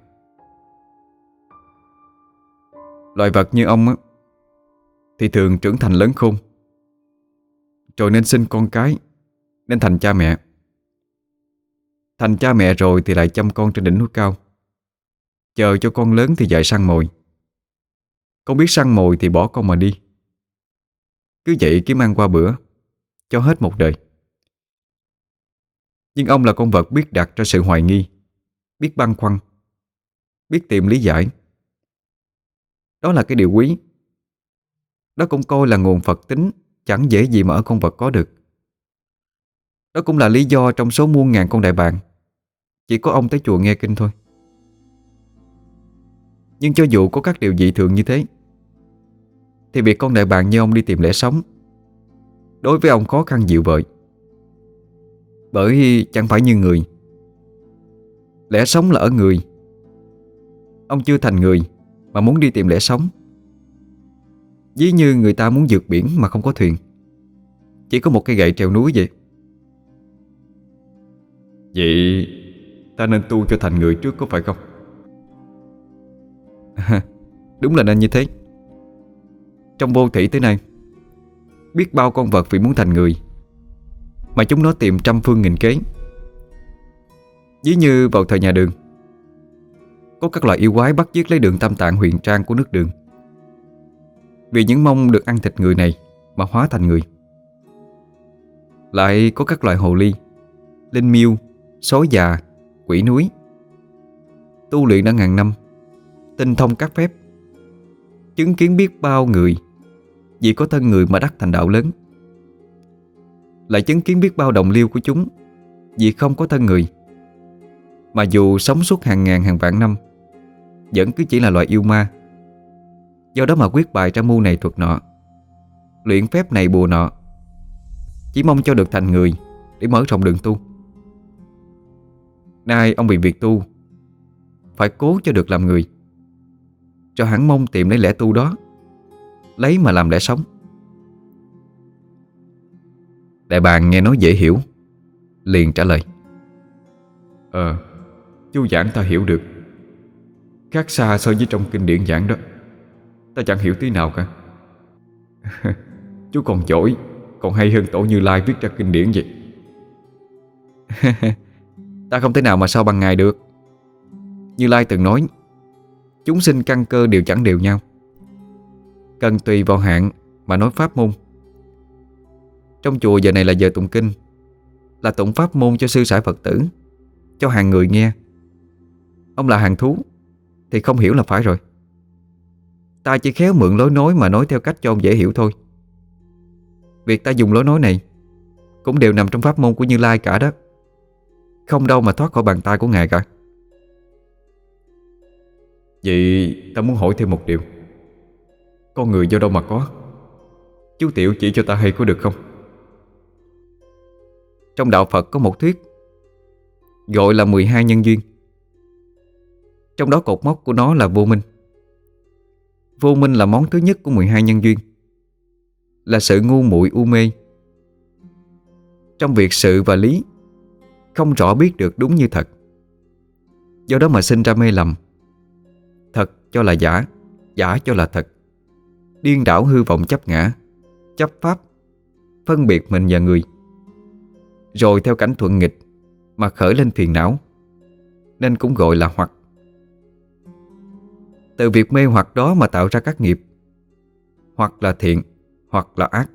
Loài vật như ông á, thì thường trưởng thành lớn khôn, rồi nên sinh con cái, nên thành cha mẹ. Thành cha mẹ rồi thì lại chăm con trên đỉnh núi cao, chờ cho con lớn thì dạy săn mồi. Con biết săn mồi thì bỏ con mà đi. Cứ vậy kiếm ăn qua bữa, cho hết một đời. Nhưng ông là con vật biết đặt ra sự hoài nghi, biết băn khoăn, biết tìm lý giải. Đó là cái điều quý. Đó cũng coi là nguồn Phật tính chẳng dễ gì mà ở con vật có được. Đó cũng là lý do trong số muôn ngàn con đại bàng chỉ có ông tới chùa nghe kinh thôi. Nhưng cho dù có các điều dị thường như thế thì việc con đại bàng như ông đi tìm lẽ sống đối với ông khó khăn dịu vợi. Bởi chẳng phải như người. Lẽ sống là ở người. Ông chưa thành người mà muốn đi tìm lẽ sống. Ví như người ta muốn vượt biển mà không có thuyền, chỉ có một cây gậy trèo núi vậy. Vậy ta nên tu cho thành người trước có phải không? Đúng là nên như thế. Trong vô thủy tới nay, biết bao con vật vì muốn thành người mà chúng nó tìm trăm phương nghìn kế. Ví như vào thời nhà Đường, có các loại yêu quái bắt chước lấy đường Tam Tạng huyền trang của nước Đường, vì những mong được ăn thịt người này mà hóa thành người. Lại có các loại hồ ly, linh miêu, sói già, quỷ núi, tu luyện đã ngàn năm, tinh thông các phép, chứng kiến biết bao người vì có thân người mà đắc thành đạo lớn. Lại chứng kiến biết bao đồng liêu của chúng vì không có thân người, mà dù sống suốt hàng ngàn hàng vạn năm vẫn cứ chỉ là loại yêu ma. Do đó mà quyết bài ra mưu này thuật nọ, luyện phép này bùa nọ, chỉ mong cho được thành người để mở rộng đường tu. Nay ông bị việc tu, phải cố cho được làm người, cho hẳn mong tìm lấy lẽ tu đó, lấy mà làm lẽ sống. Đại bàng nghe nói dễ hiểu, liền trả lời: Chú giảng ta hiểu được, khác xa so với trong kinh điển giảng đó. Ta chẳng hiểu tí nào cả. Chú còn giỏi, còn hay hơn Tổ Như Lai viết ra kinh điển vậy. Ta không thể nào mà so bằng Ngài được. Như Lai từng nói, chúng sinh căn cơ đều chẳng đều nhau, cần tùy vào hạn mà nói pháp môn. Trong chùa giờ này là giờ tụng kinh, là tụng pháp môn cho sư sãi Phật tử, cho hàng người nghe. Ông là hàng thú thì không hiểu là phải rồi. Ta chỉ khéo mượn lối nói mà nói theo cách cho ông dễ hiểu thôi. Việc ta dùng lối nói này cũng đều nằm trong pháp môn của Như Lai cả đó, không đâu mà thoát khỏi bàn tay của Ngài cả. Vậy ta muốn hỏi thêm một điều. Con người do đâu mà có? Chú Tiểu chỉ cho ta hay có được không? Trong đạo Phật có một thuyết gọi là 12 nhân duyên. Trong đó cột mốc của nó là vô minh. Vô minh là món thứ nhất của 12 nhân duyên, là sự ngu muội u mê trong việc sự và lý, không rõ biết được đúng như thật. Do đó mà sinh ra mê lầm, thật cho là giả, giả cho là thật, điên đảo hư vọng chấp ngã, chấp pháp, phân biệt mình và người, rồi theo cảnh thuận nghịch mà khởi lên phiền não, nên cũng gọi là hoặc. Từ việc mê hoặc đó mà tạo ra các nghiệp, hoặc là thiện, hoặc là ác.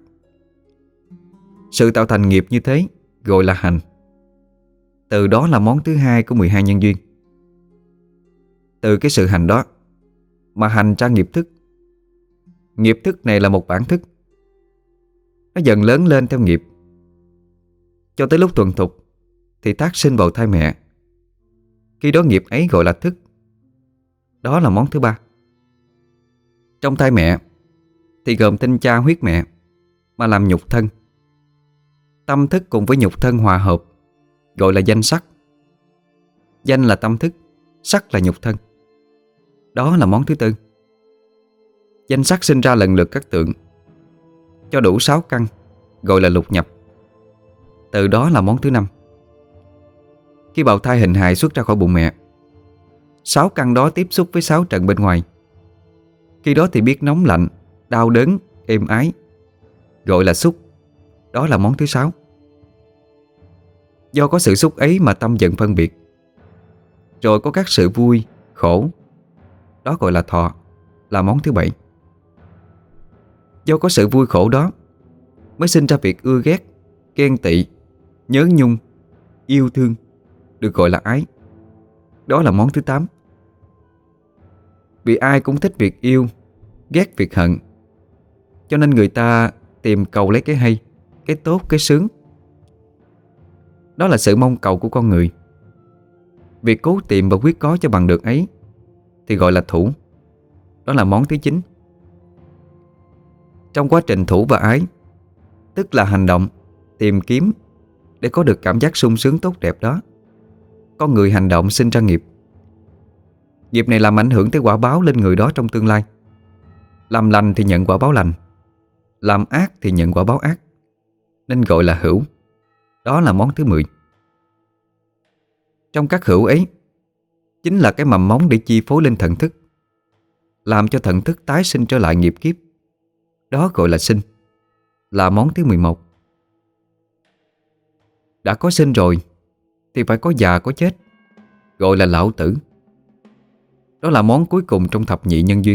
Sự tạo thành nghiệp như thế gọi là hành. Từ đó là món thứ hai của 12 nhân duyên. Từ cái sự hành đó mà hành ra nghiệp thức. Nghiệp thức này là một bản thức, nó dần lớn lên theo nghiệp, cho tới lúc thuần thục thì tác sinh vào thai mẹ. Khi đó nghiệp ấy gọi là thức. Đó là món thứ ba. Trong thai mẹ thì gồm tinh cha huyết mẹ mà làm nhục thân. Tâm thức cùng với nhục thân hòa hợp gọi là danh sắc. Danh là tâm thức, sắc là nhục thân. Đó là món thứ tư. Danh sắc sinh ra lần lượt các tượng, cho đủ 6 căn gọi là lục nhập. Từ đó là món thứ năm. Khi bào thai hình hài xuất ra khỏi bụng mẹ, 6 căn đó tiếp xúc với 6 trần bên ngoài. Khi đó thì biết nóng lạnh, đau đớn, êm ái, gọi là xúc. Đó là món thứ 6. Do có sự xúc ấy mà tâm dần phân biệt, rồi có các sự vui, khổ, đó gọi là thọ, là món thứ 7. Do có sự vui khổ đó mới sinh ra việc ưa ghét, ghen tị, nhớ nhung, yêu thương được gọi là ái. Đó là món thứ 8. Vì ai cũng thích việc yêu, ghét việc hận, cho nên người ta tìm cầu lấy cái hay, cái tốt, cái sướng. Đó là sự mong cầu của con người. Việc cố tìm và quyết có cho bằng được ấy thì gọi là thủ. Đó là món thứ 9. Trong quá trình thủ và ái, tức là hành động, tìm kiếm để có được cảm giác sung sướng tốt đẹp đó, con người hành động sinh ra nghiệp. Nghiệp này làm ảnh hưởng tới quả báo lên người đó trong tương lai. Làm lành thì nhận quả báo lành, làm ác thì nhận quả báo ác, nên gọi là hữu. Đó là món thứ 10. Trong các hữu ấy chính là cái mầm móng để chi phối lên thần thức, làm cho thần thức tái sinh trở lại nghiệp kiếp. Đó gọi là sinh, là món thứ 11. Đã có sinh rồi thì phải có già có chết, gọi là lão tử. Đó là món cuối cùng trong thập nhị nhân duyên.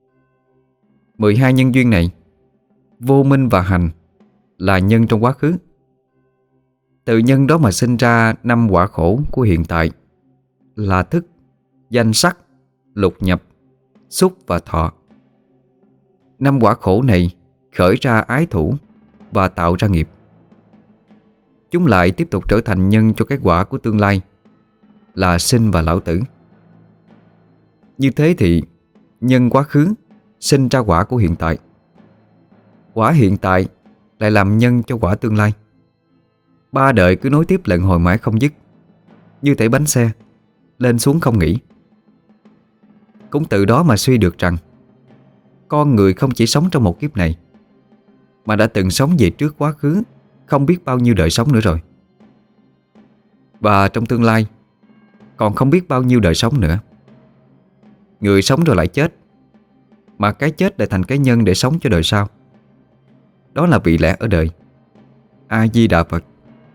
12 nhân duyên này, vô minh và hành là nhân trong quá khứ. Từ nhân đó mà sinh ra 5 quả khổ của hiện tại, là thức, danh sắc, lục nhập, xúc và thọ. 5 quả khổ này khởi ra ái thủ và tạo ra nghiệp. Chúng lại tiếp tục trở thành nhân cho cái quả của tương lai, là sinh và lão tử. Như thế thì nhân quá khứ sinh ra quả của hiện tại, quả hiện tại lại làm nhân cho quả tương lai. 3 đời cứ nối tiếp lần hồi mãi không dứt, như thể bánh xe lên xuống không nghỉ. Cũng từ đó mà suy được rằng con người không chỉ sống trong một kiếp này, mà đã từng sống về trước quá khứ không biết bao nhiêu đời sống nữa rồi. Và trong tương lai còn không biết bao nhiêu đời sống nữa. Người sống rồi lại chết, mà cái chết lại thành cái nhân để sống cho đời sau. Đó là vị lẽ ở đời. A Di Đà Phật.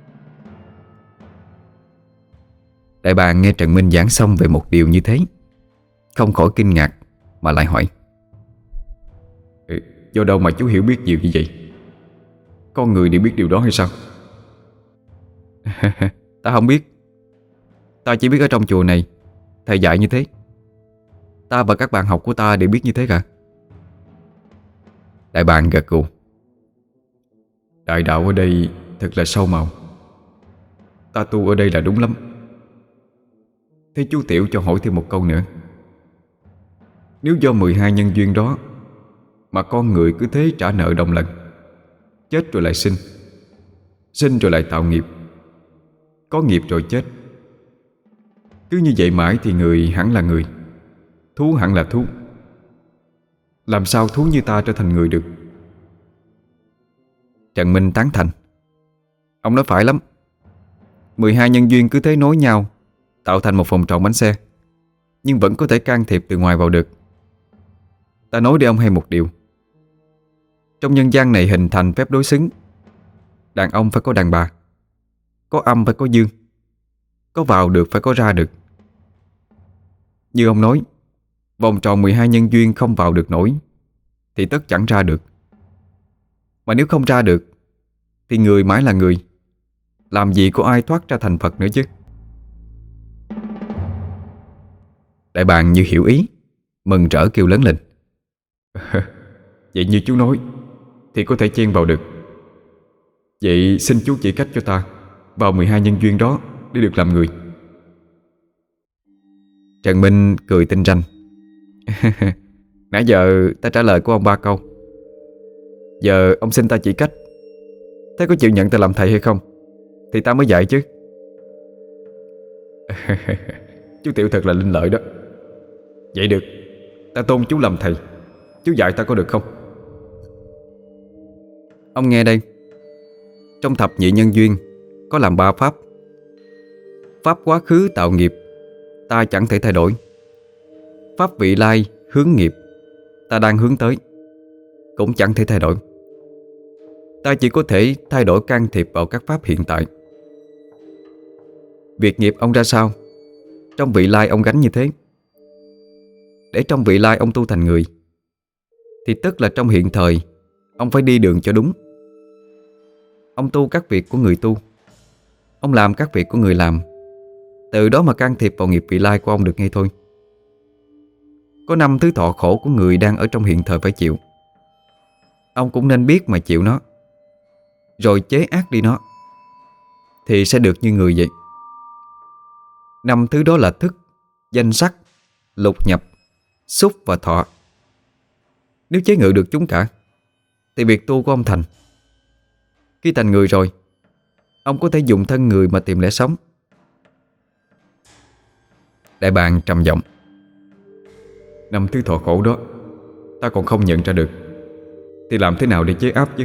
Đại bàng nghe Trần Minh giảng xong về một điều như thế, không khỏi kinh ngạc mà lại hỏi: Do đâu mà chú hiểu biết nhiều như vậy? Con người đều biết điều đó hay sao? Ta không biết. Ta chỉ biết ở trong chùa này thầy dạy như thế. Ta và các bạn học của ta đều biết như thế cả. Đại bàng gật gù. Đại đạo ở đây thật là sâu màu. Ta tu ở đây là đúng lắm. Thế chú Tiểu cho hỏi thêm một câu nữa. Nếu do 12 nhân duyên đó mà con người cứ thế trả nợ đồng lần, chết rồi lại sinh, sinh rồi lại tạo nghiệp, có nghiệp rồi chết, cứ như vậy mãi thì người hẳn là người, thú hẳn là thú. Làm sao thú như ta trở thành người được? Trần Minh tán thành. Ông nói phải lắm. 12 nhân duyên cứ thế nối nhau, tạo thành một vòng tròn bánh xe, nhưng vẫn có thể can thiệp từ ngoài vào được. Ta nói để ông hay một điều. Trong nhân gian này hình thành phép đối xứng. Đàn ông phải có đàn bà, có âm phải có dương, có vào được phải có ra được. Như ông nói, vòng tròn 12 nhân duyên không vào được nổi thì tất chẳng ra được. Mà nếu không ra được thì người mãi là người, làm gì có ai thoát ra thành Phật nữa chứ. Đại bàng như hiểu ý, mừng rỡ kêu lớn lên: Vậy như chú nói thì có thể chen vào được. Vậy xin chú chỉ cách cho ta vào 12 nhân duyên đó để được làm người. Trần Minh cười tinh ranh. Nãy giờ ta trả lời của ông 3 câu. Giờ ông xin ta chỉ cách. Thế có chịu nhận ta làm thầy hay không thì ta mới dạy chứ. Chú Tiểu thật là linh lợi đó. Vậy được, ta tôn chú làm thầy. Chú dạy ta có được không? Ông nghe đây. Trong thập nhị nhân duyên có làm 3 pháp. Pháp quá khứ tạo nghiệp, ta chẳng thể thay đổi. Pháp vị lai hướng nghiệp, ta đang hướng tới, cũng chẳng thể thay đổi. Ta chỉ có thể thay đổi can thiệp vào các pháp hiện tại. Việc nghiệp ông ra sao, trong vị lai ông gánh như thế. Để trong vị lai ông tu thành người, thì tức là trong hiện thời ông phải đi đường cho đúng. Ông tu các việc của người tu, ông làm các việc của người làm, từ đó mà can thiệp vào nghiệp vị lai của ông được ngay thôi. Có 5 thứ thọ khổ của người đang ở trong hiện thời phải chịu. Ông cũng nên biết mà chịu nó, rồi chế ác đi nó, thì sẽ được như người vậy. 5 thứ đó là thức, danh sắc, lục nhập, xúc và thọ. Nếu chế ngự được chúng cả thì việc tu của ông thành. Khi thành người rồi, ông có thể dùng thân người mà tìm lẽ sống. Đại bàng trầm giọng: 5 thứ thọ khổ đó ta còn không nhận ra được, thì làm thế nào để chế áp chứ?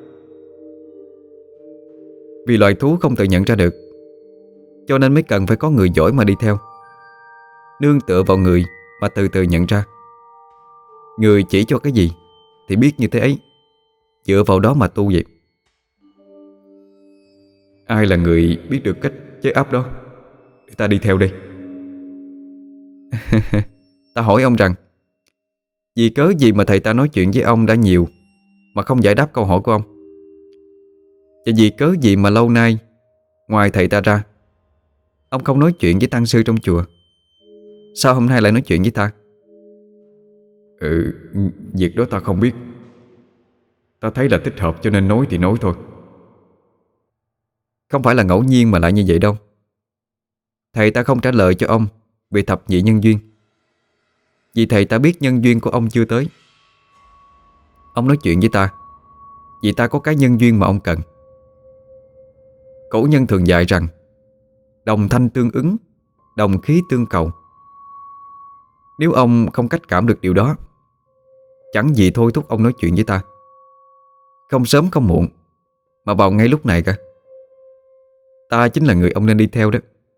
Vì loài thú không tự nhận ra được, cho nên mới cần phải có người giỏi mà đi theo, nương tựa vào người mà từ từ nhận ra. Người chỉ cho cái gì thì biết như thế ấy, dựa vào đó mà tu vậy. Ai là người biết được cách chế áp đó để ta đi theo đây? Ta hỏi ông rằng, vì cớ gì mà thầy ta nói chuyện với ông đã nhiều mà không giải đáp câu hỏi của ông? Và vì cớ gì mà lâu nay, ngoài thầy ta ra, ông không nói chuyện với tăng sư trong chùa? Sao hôm nay lại nói chuyện với ta? Việc đó ta không biết. Ta thấy là thích hợp cho nên nói thì nói thôi. Không phải là ngẫu nhiên mà lại như vậy đâu. Thầy ta không trả lời cho ông vì thập nhị nhân duyên, vì thầy ta biết nhân duyên của ông chưa tới. Ông nói chuyện với ta vì ta có cái nhân duyên mà ông cần. Cổ nhân thường dạy rằng đồng thanh tương ứng, đồng khí tương cầu. Nếu ông không cách cảm được điều đó, chẳng gì thôi thúc ông nói chuyện với ta. Không sớm không muộn, mà vào ngay lúc này cả. Ta chính là người ông nên đi theo đó.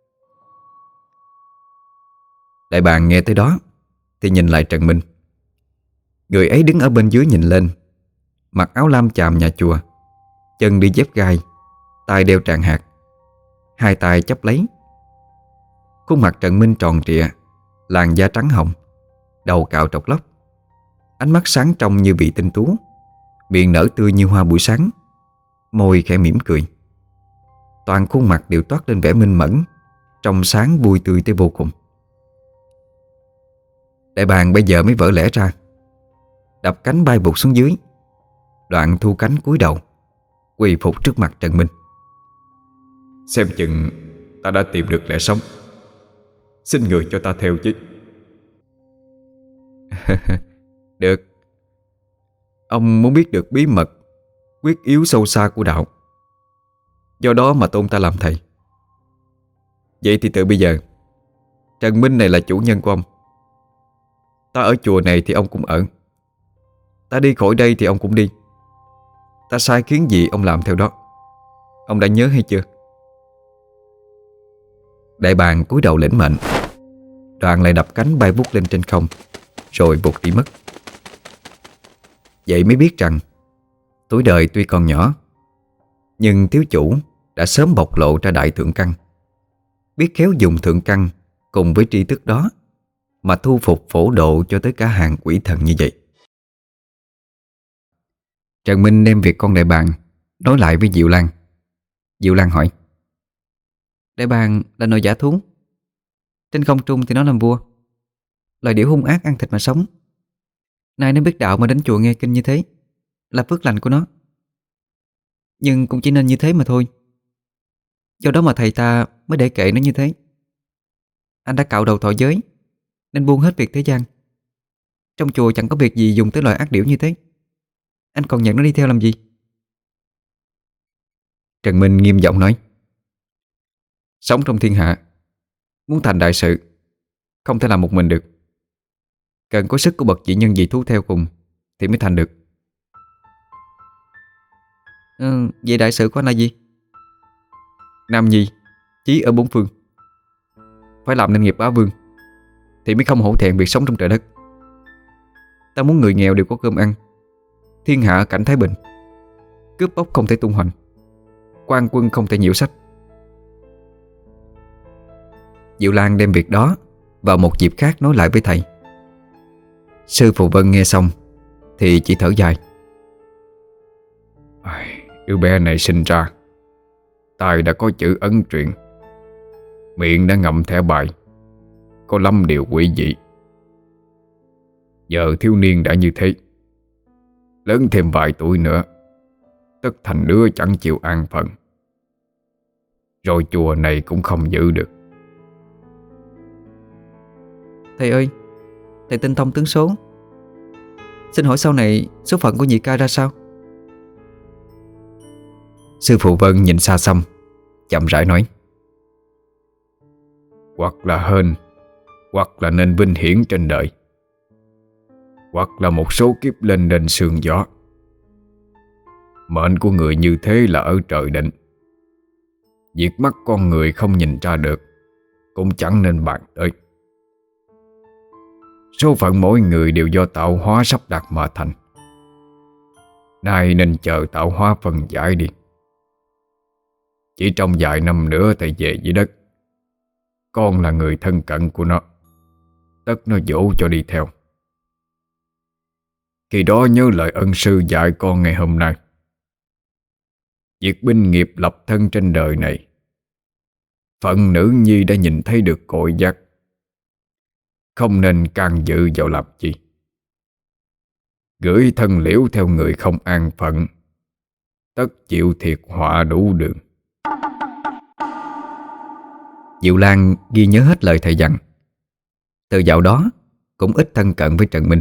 Đại bàng nghe tới đó thì nhìn lại Trần Minh. Người ấy đứng ở bên dưới nhìn lên, mặc áo lam chàm nhà chùa, chân đi dép gai, tay đeo tràng hạt, hai tay chấp lấy. Khuôn mặt Trần Minh tròn trịa, làn da trắng hồng, đầu cạo trọc lóc, ánh mắt sáng trong như vị tinh tú, miệng nở tươi như hoa buổi sáng, môi khẽ mỉm cười. Toàn khuôn mặt đều toát lên vẻ minh mẫn, trong sáng vui tươi tới vô cùng. Đại bàng bây giờ mới vỡ lẽ ra, đập cánh bay vụt xuống dưới, đoạn thu cánh cúi đầu, quỳ phục trước mặt Trần Minh. Xem chừng ta đã tìm được lẽ sống. Xin người cho ta theo chứ. Được. Ông muốn biết được bí mật, quyết yếu sâu xa của đạo, do đó mà tôn ta làm thầy. Vậy thì từ bây giờ, Trần Minh này là chủ nhân của ông. Ta ở chùa này thì ông cũng ở, ta đi khỏi đây thì ông cũng đi. Ta sai khiến gì ông làm theo đó. Ông đã nhớ hay chưa? Đại bàng cúi đầu lĩnh mệnh, đoạn lại đập cánh bay vút lên trên không, rồi vụt đi mất. Vậy mới biết rằng tuổi đời tuy còn nhỏ, nhưng thiếu chủ đã sớm bộc lộ ra đại thượng căn, biết khéo dùng thượng căn cùng với tri thức đó mà thu phục phổ độ cho tới cả hàng quỷ thần như vậy. Trần Minh đem việc con đại bàng nói lại với Diệu Lan. Diệu Lan hỏi: Đại bàng là nòi giả thú, trên không trung thì nó làm vua, loài điểu hung ác ăn thịt mà sống. Nay nó biết đạo mà đến chùa nghe kinh như thế là phước lành của nó. Nhưng cũng chỉ nên như thế mà thôi. Do đó mà thầy ta mới để kệ nó như thế. Anh đã cạo đầu thọ giới nên buông hết việc thế gian. Trong chùa chẳng có việc gì dùng tới loài ác điểu như thế. Anh còn nhận nó đi theo làm gì? Trần Minh nghiêm giọng nói: Sống trong thiên hạ, muốn thành đại sự, không thể làm một mình được. Cần có sức của bậc chỉ nhân dị thú theo cùng thì mới thành được. Vậy đại sự của anh là gì? Nam nhi, chí ở bốn phương, phải làm nên nghiệp bá vương thì mới không hổ thẹn việc sống trong trời đất. Ta muốn người nghèo đều có cơm ăn, thiên hạ cảnh thái bình, cướp bóc không thể tung hoành, quan quân không thể nhiễu sách. Diệu Lan đem việc đó vào một dịp khác nói lại với thầy. Sư Phụ Vân nghe xong thì chỉ thở dài: Đứa bé này sinh ra, tai đã có chữ ấn truyền, miệng đã ngậm thẻ bài, có lắm điều quỷ dị. Giờ thiếu niên đã như thế, lớn thêm vài tuổi nữa tất thành đứa chẳng chịu an phận. Rồi chùa này cũng không giữ được. Thầy ơi, thầy tinh thông tướng số, xin hỏi sau này số phận của nhị ca ra sao? Sư phụ Vân nhìn xa xăm, chậm rãi nói: Hoặc là hên, hoặc là nên vinh hiển trên đời, hoặc là một số kiếp lên đền sương gió. Mệnh của người như thế là ở trời định. Việc mắt con người không nhìn ra được cũng chẳng nên bàn tới. Số phận mỗi người đều do tạo hóa sắp đặt mà thành. Nay nên chờ tạo hóa phân giải đi. Chỉ trong vài năm nữa thầy về dưới đất. Con là người thân cận của nó, tất nó dỗ cho đi theo. Khi đó nhớ lời ân sư dạy con ngày hôm nay. Việc binh nghiệp lập thân trên đời này, phận nữ nhi đã nhìn thấy được cội giác, không nên can dự vào làm chi. Gửi thân liễu theo người không an phận, tất chịu thiệt họa đủ đường. Diệu Lan ghi nhớ hết lời thầy dặn. Từ dạo đó cũng ít thân cận với Trần Minh.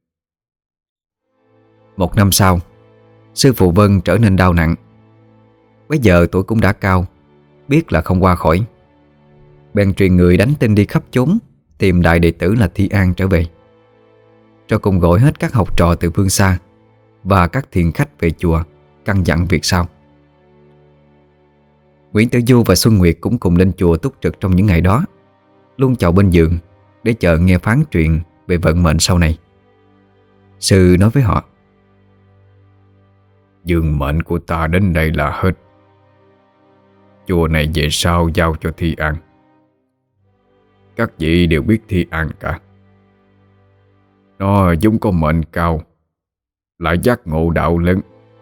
Một năm sau, sư phụ Vân trở nên đau nặng. Bây giờ tuổi cũng đã cao, biết là không qua khỏi, bèn truyền người đánh tin đi khắp chốn tìm đại đệ tử là Thi An trở về, rồi cùng gọi hết các học trò từ phương xa và các thiền khách về chùa căn dặn việc sau. Nguyễn Tử Du và Xuân Nguyệt cũng cùng lên chùa túc trực trong những ngày đó, luôn chầu bên giường để chờ nghe phán truyền về vận mệnh sau này. Sư nói với họ: Dương mệnh của ta đến đây là hết. Chùa này về sau giao cho Thi An. Các vị đều biết Thi An cả. Nó vốn có mệnh cao, lại giác ngộ đạo lớn.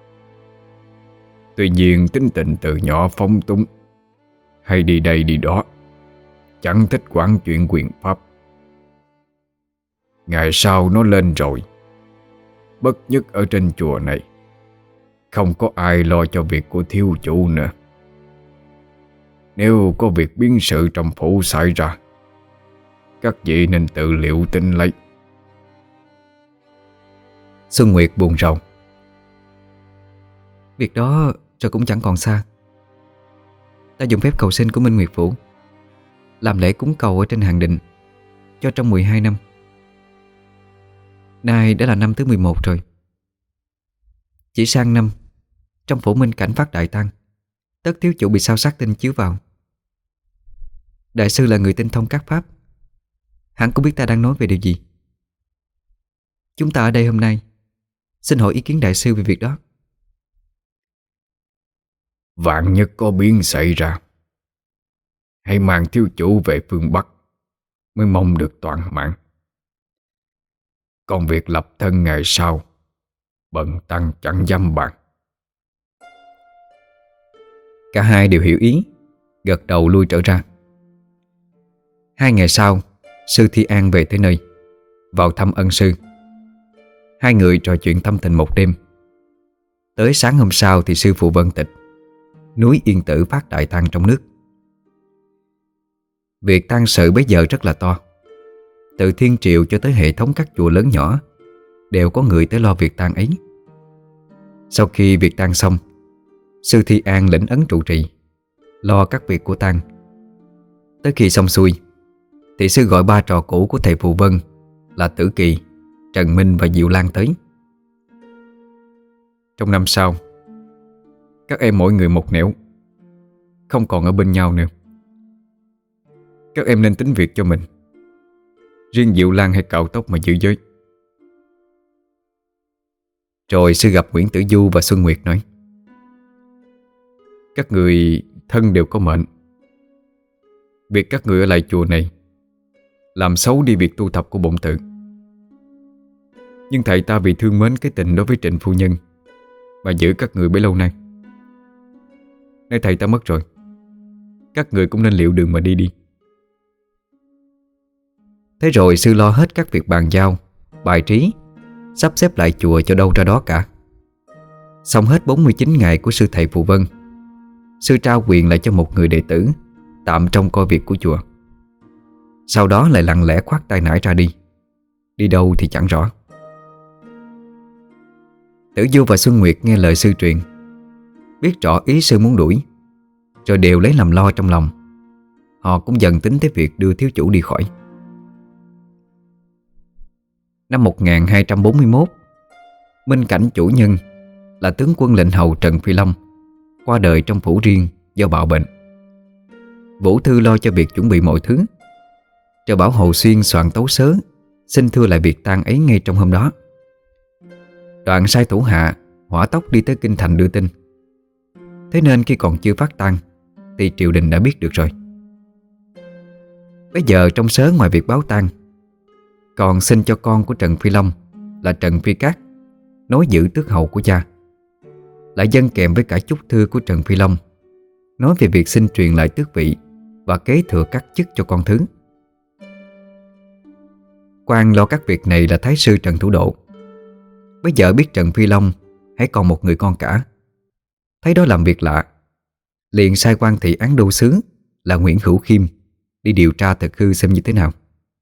Tuy nhiên tính tình từ nhỏ phóng túng, hay đi đây đi đó, chẳng thích quản chuyện quyền pháp. Ngày sau nó lên rồi, bất nhất ở trên chùa này không có ai lo cho việc của thiếu chủ nữa. Nếu có việc biến sự trong phủ xảy ra, các vị nên tự liệu tin lấy. Xuân Nguyệt buồn rầu: Việc đó rồi cũng chẳng còn xa. Ta dùng phép cầu sinh của Minh Nguyệt Phủ, làm lễ cúng cầu ở trên hàng định cho trong 12 năm. Nay đã là năm thứ 11 rồi. Chỉ sang năm, trong phủ Minh cảnh phát đại tăng, tất thiếu chủ bị sao sát tinh chiếu vào. Đại sư là người tinh thông các pháp, hẳn cũng biết ta đang nói về điều gì. Chúng ta ở đây hôm nay xin hỏi ý kiến đại sư về việc đó. Vạn nhất có biến xảy ra, hãy mang thiếu chủ về phương Bắc, mới mong được toàn mạng. Còn việc lập thân ngày sau, bần tăng chẳng dám bàn. Cả hai đều hiểu ý, gật đầu lui trở ra. 2 ngày sau, sư Thi An về tới nơi, vào thăm ân sư. Hai người trò chuyện thâm tình một đêm. Tới sáng hôm sau thì sư phụ Vân tịch, núi Yên Tử phát đại tang trong nước. Việc tang sự bấy giờ rất là to. Từ thiên triều cho tới hệ thống các chùa lớn nhỏ đều có người tới lo việc tang ấy. Sau khi việc tang xong, sư Thi An lĩnh ấn trụ trì, lo các việc của tang. Tới khi xong xuôi thì sư gọi 3 trò cũ của thầy Phù Vân là Tử Kỳ, Trần Minh và Diệu Lan tới. Trong năm sau, các em mỗi người một nẻo, không còn ở bên nhau nữa. Các em nên tính việc cho mình. Riêng Diệu Lan hay cạo tóc mà giữ giới. Rồi sư gặp Nguyễn Tử Du và Xuân Nguyệt nói: Các người thân đều có mệnh. Việc các người ở lại chùa này làm xấu đi việc tu tập của bổn tự. Nhưng thầy ta vì thương mến cái tình đối với Trịnh phu nhân mà giữ các người bấy lâu nay. Nơi thầy ta mất rồi, các người cũng nên liệu đường mà đi đi. Thế rồi sư lo hết các việc bàn giao, bài trí, sắp xếp lại chùa cho đâu ra đó cả. Xong hết 49 ngày của sư thầy Phù Vân, sư trao quyền lại cho một người đệ tử tạm trông coi việc của chùa. Sau đó lại lặng lẽ khoác tay nải ra đi. Đi đâu thì chẳng rõ. Tử Du và Xuân Nguyệt nghe lời sư truyền, biết rõ ý sư muốn đuổi, rồi đều lấy làm lo trong lòng. Họ cũng dần tính tới việc đưa thiếu chủ đi khỏi. Năm 1241, Minh Cảnh chủ nhân là tướng quân lệnh hầu Trần Phi Long qua đời trong phủ riêng do bạo bệnh. Vũ Thư lo cho việc chuẩn bị mọi thứ, cho bảo Hồ Xuyên soạn tấu sớ xin thưa lại việc tang ấy ngay trong hôm đó. Đoạn sai thủ hạ hỏa tốc đi tới kinh thành đưa tin. Thế nên khi còn chưa phát tang thì triều đình đã biết được rồi. Bây giờ trong sớ ngoài việc báo tang, còn xin cho con của Trần Phi Long là Trần Phi Cát nối giữ tước hầu của cha, lại dâng kèm với cả chúc thư của Trần Phi Long nói về việc xin truyền lại tước vị và kế thừa các chức cho con thứ. Quan lo các việc này là Thái sư Trần Thủ Độ. Bây giờ biết Trần Phi Long hãy còn một người con cả, thấy đó làm việc lạ, liền sai quan thị án đô sứ là Nguyễn Hữu Khiêm đi điều tra thực hư xem như thế nào.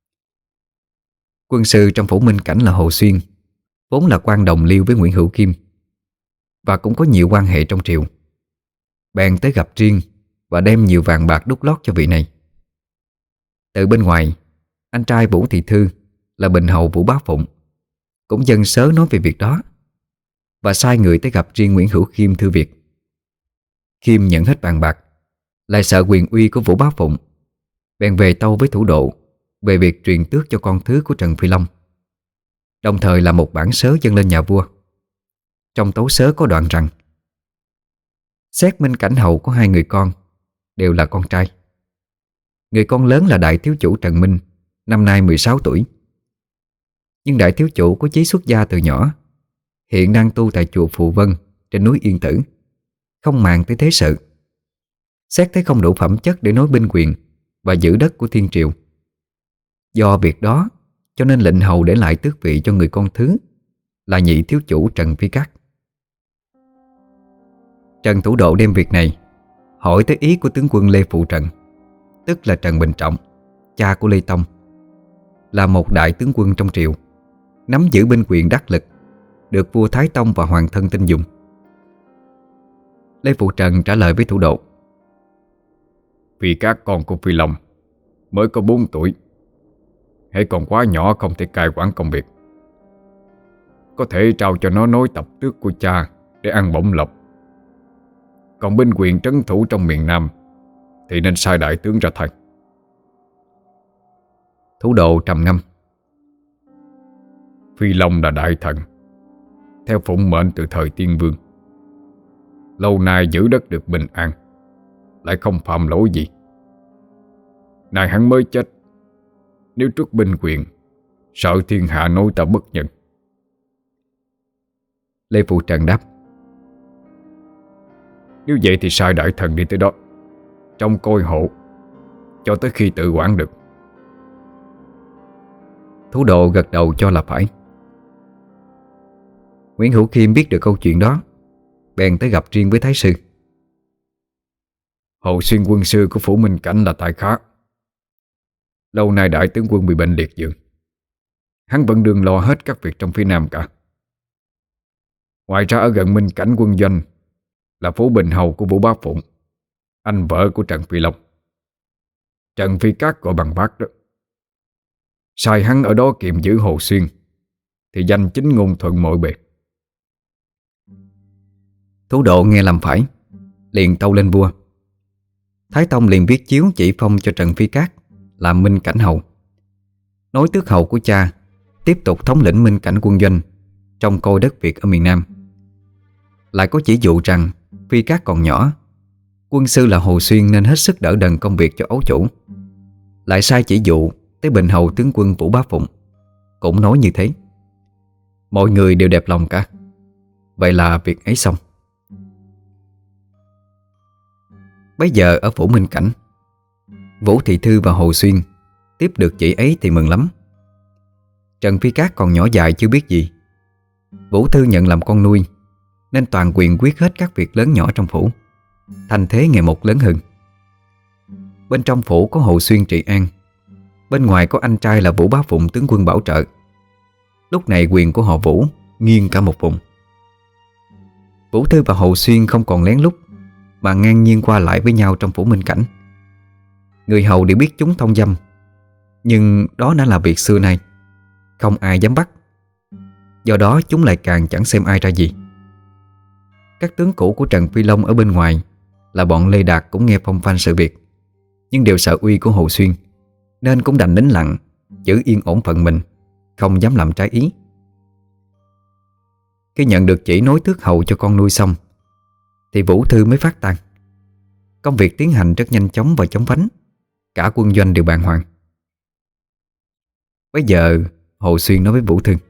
Quân sư trong phủ Minh Cảnh là Hồ Xuyên vốn là quan đồng liêu với Nguyễn Hữu Khiêm và cũng có nhiều quan hệ trong triều, bèn tới gặp riêng và đem nhiều vàng bạc đút lót cho vị này. Từ bên ngoài, anh trai Vũ Thị Thư là Bình hầu Vũ Bá Phụng cũng dâng sớ nói về việc đó và sai người tới gặp riêng Nguyễn Hữu Khiêm thưa việc. Khiêm nhận hết vàng bạc, lại sợ quyền uy của Vũ Bá Phụng, bèn về tâu với Thủ Độ về việc truyền tước cho con thứ của Trần Phi Long, đồng thời là một bản sớ dâng lên nhà vua. Trong tấu sớ có đoạn rằng: xét Minh Cảnh hầu có 2 người con, đều là con trai. Người con lớn là đại thiếu chủ Trần Minh, năm nay 16 tuổi. Nhưng đại thiếu chủ có chí xuất gia từ nhỏ, hiện đang tu tại chùa Phù Vân trên núi Yên Tử, không màng tới thế sự. Xét thấy không đủ phẩm chất để nối binh quyền và giữ đất của thiên triều. Do việc đó cho nên lệnh hầu để lại tước vị cho người con thứ là nhị thiếu chủ Trần Phi Cát. Trần Thủ Độ đem việc này hỏi tới ý của tướng quân Lê Phụ Trần, tức là Trần Bình Trọng, cha của Lê Tông, là một đại tướng quân trong triều, nắm giữ binh quyền đắc lực, được vua Thái Tông và hoàng thân tin dùng. Lê Phụ Trần trả lời với Thủ Độ: vì các con của Phi Long mới có 4 tuổi, hãy còn quá nhỏ không thể cai quản công việc. Có thể trao cho nó nối tập tước của cha để ăn bổng lộc. Còn binh quyền trấn thủ trong miền Nam thì nên sai đại tướng ra thay. Thủ Độ trầm ngâm: Phi Long là đại thần, theo phụng mệnh từ thời Tiên Vương, lâu nay giữ đất được bình an, lại không phạm lỗi gì. Nay hắn mới chết, nếu truất binh quyền, sợ thiên hạ nói ta bất nhân. Lê Phụ Trần đáp: nếu vậy thì sai đại thần đi tới đó, trông coi hộ cho tới khi tự quản được. Thủ Độ gật đầu cho là phải. Nguyễn Hữu Khiêm biết được câu chuyện đó, bèn tới gặp riêng với Thái sư. Hồ Xuyên quân sư của phủ Minh Cảnh là tài khá. Lâu nay đại tướng quân bị bệnh liệt giường, hắn vẫn đương lo hết các việc trong phía Nam cả. Ngoài ra ở gần Minh Cảnh quân doanh là phố Bình hầu của Vũ Bá Phụng, anh vợ của Trần Phi Long. Trần Phi Cát gọi bằng bác đó. Sai hắn ở đó kiềm giữ Hồ Xuyên thì danh chính ngôn thuận mọi bề. Thủ Độ nghe làm phải, liền tâu lên vua. Thái Tông liền viết chiếu chỉ phong cho Trần Phi Cát làm Minh Cảnh hầu, nối tước hầu của cha, tiếp tục thống lĩnh Minh Cảnh quân doanh trong coi đất Việt ở miền Nam. Lại có chỉ dụ rằng Phi Cát còn nhỏ, quân sư là Hồ Xuyên nên hết sức đỡ đần công việc cho ấu chủ. Lại sai chỉ dụ tới Bình hầu tướng quân Vũ Bá Phụng, cũng nói như thế. Mọi người đều đẹp lòng cả. Vậy là việc ấy xong. Bấy giờ ở phủ Minh Cảnh, Vũ Thị Thư và Hồ Xuyên tiếp được chị ấy thì mừng lắm. Trần Phi Cát còn nhỏ dại chưa biết gì. Vũ Thư nhận làm con nuôi nên toàn quyền quyết hết các việc lớn nhỏ trong phủ, thành thế ngày một lớn hơn. Bên trong phủ có Hồ Xuyên trị an, bên ngoài có anh trai là Vũ Bá Phụng tướng quân bảo trợ. Lúc này quyền của họ Vũ nghiêng cả một vùng. Vũ Thư và Hồ Xuyên không còn lén lút mà ngang nhiên qua lại với nhau trong phủ Minh Cảnh. Người hầu đều biết chúng thông dâm, nhưng đó đã là việc xưa nay, không ai dám bắt. Do đó chúng lại càng chẳng xem ai ra gì. Các tướng cũ của Trần Phi Long ở bên ngoài là bọn Lê Đạt cũng nghe phong phanh sự việc, nhưng đều sợ uy của Hồ Xuyên, nên cũng đành nín lặng, giữ yên ổn phận mình, không dám làm trái ý. Khi nhận được chỉ nối tước hầu cho con nuôi xong thì Vũ Thư mới phát tan. Công việc tiến hành rất nhanh chóng và chóng vánh, cả quân doanh đều bàng hoàng. Bây giờ Hồ Xuyên nói với Vũ Thư: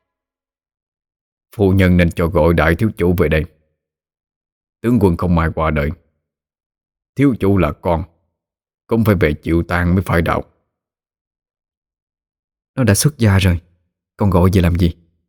Phu nhân nên cho gọi đại thiếu chủ về đây. Tướng quân không mai qua đời, thiếu chủ là con, cũng phải về chịu tang mới phải đạo. Nó đã xuất gia rồi, con gọi về làm gì?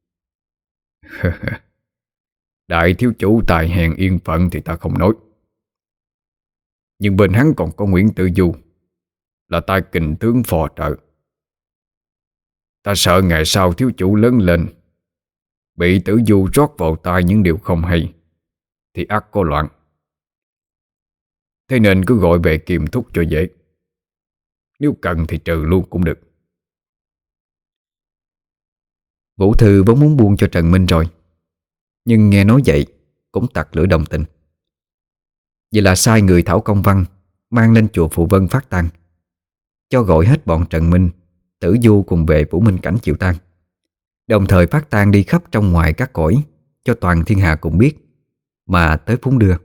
Đại thiếu chủ tài hèn yên phận thì ta không nói, nhưng bên hắn còn có Nguyễn Tử Du, là tay kình tướng phò trợ. Ta sợ ngày sau thiếu chủ lớn lên, bị Tử Du rót vào tai những điều không hay, thì ắt có loạn. Thế nên cứ gọi về kiềm thúc cho dễ. Nếu cần thì trừ luôn cũng được. Vũ Thư vốn muốn buông cho Trần Minh rồi, nhưng nghe nói vậy cũng tặc lưỡi đồng tình. Vậy là sai người thảo công văn mang lên chùa Phù Vân phát tang, cho gọi hết bọn Trần Minh, Tử Du cùng về phủ Minh Cảnh chịu tang, đồng thời phát tang đi khắp trong ngoài các cõi, cho toàn thiên hạ cùng biết, mà tới phúng đưa.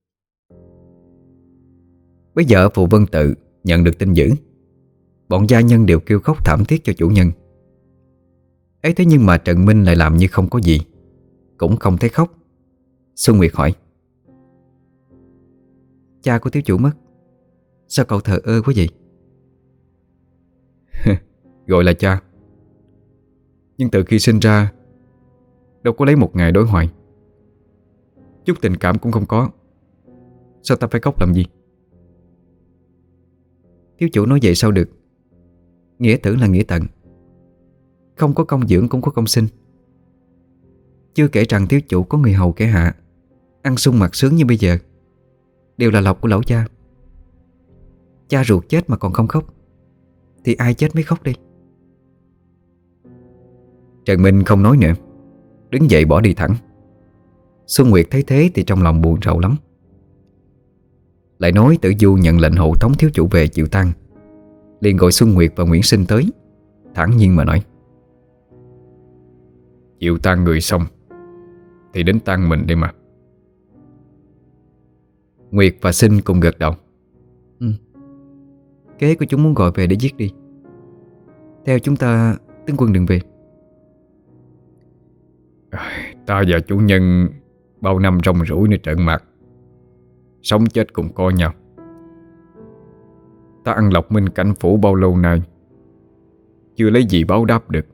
Bây giờ Phù Vân Tự nhận được tin dữ, bọn gia nhân đều kêu khóc thảm thiết cho chủ nhân. Ấy thế nhưng mà Trần Minh lại làm như không có gì, cũng không thấy khóc. Xuân Nguyệt hỏi: Cha của thiếu chủ mất, sao cậu thờ ơ quá vậy? Gọi là cha, nhưng từ khi sinh ra đâu có lấy một ngày đối hoại, chút tình cảm cũng không có. Sao ta phải khóc làm gì? Thiếu chủ nói vậy sao được? Nghĩa tử là nghĩa tận, không có công dưỡng cũng có công sinh. Chưa kể rằng thiếu chủ có người hầu kẻ hạ, ăn sung mặc sướng như bây giờ, đều là lộc của lão cha. Cha ruột chết mà còn không khóc, thì ai chết mới khóc đi. Trần Minh không nói nữa, đứng dậy bỏ đi thẳng. Xuân Nguyệt thấy thế thì trong lòng buồn rầu lắm. Lại nói Tử Du nhận lệnh hộ tống thiếu chủ về chịu tang, liền gọi Xuân Nguyệt và Nguyễn Sinh tới, thản nhiên mà nói: Chịu tang người xong thì đến tang mình đây mà. Nguyệt và Sinh cùng gật đầu. Kế của chúng muốn gọi về để giết đi. Theo chúng ta, tướng quân đừng về. Ta và chủ nhân bao năm rong ruổi nơi trận mạc, sống chết cùng coi nhau. Ta ăn lộc Minh Cảnh phủ bao lâu nay, chưa lấy gì báo đáp được.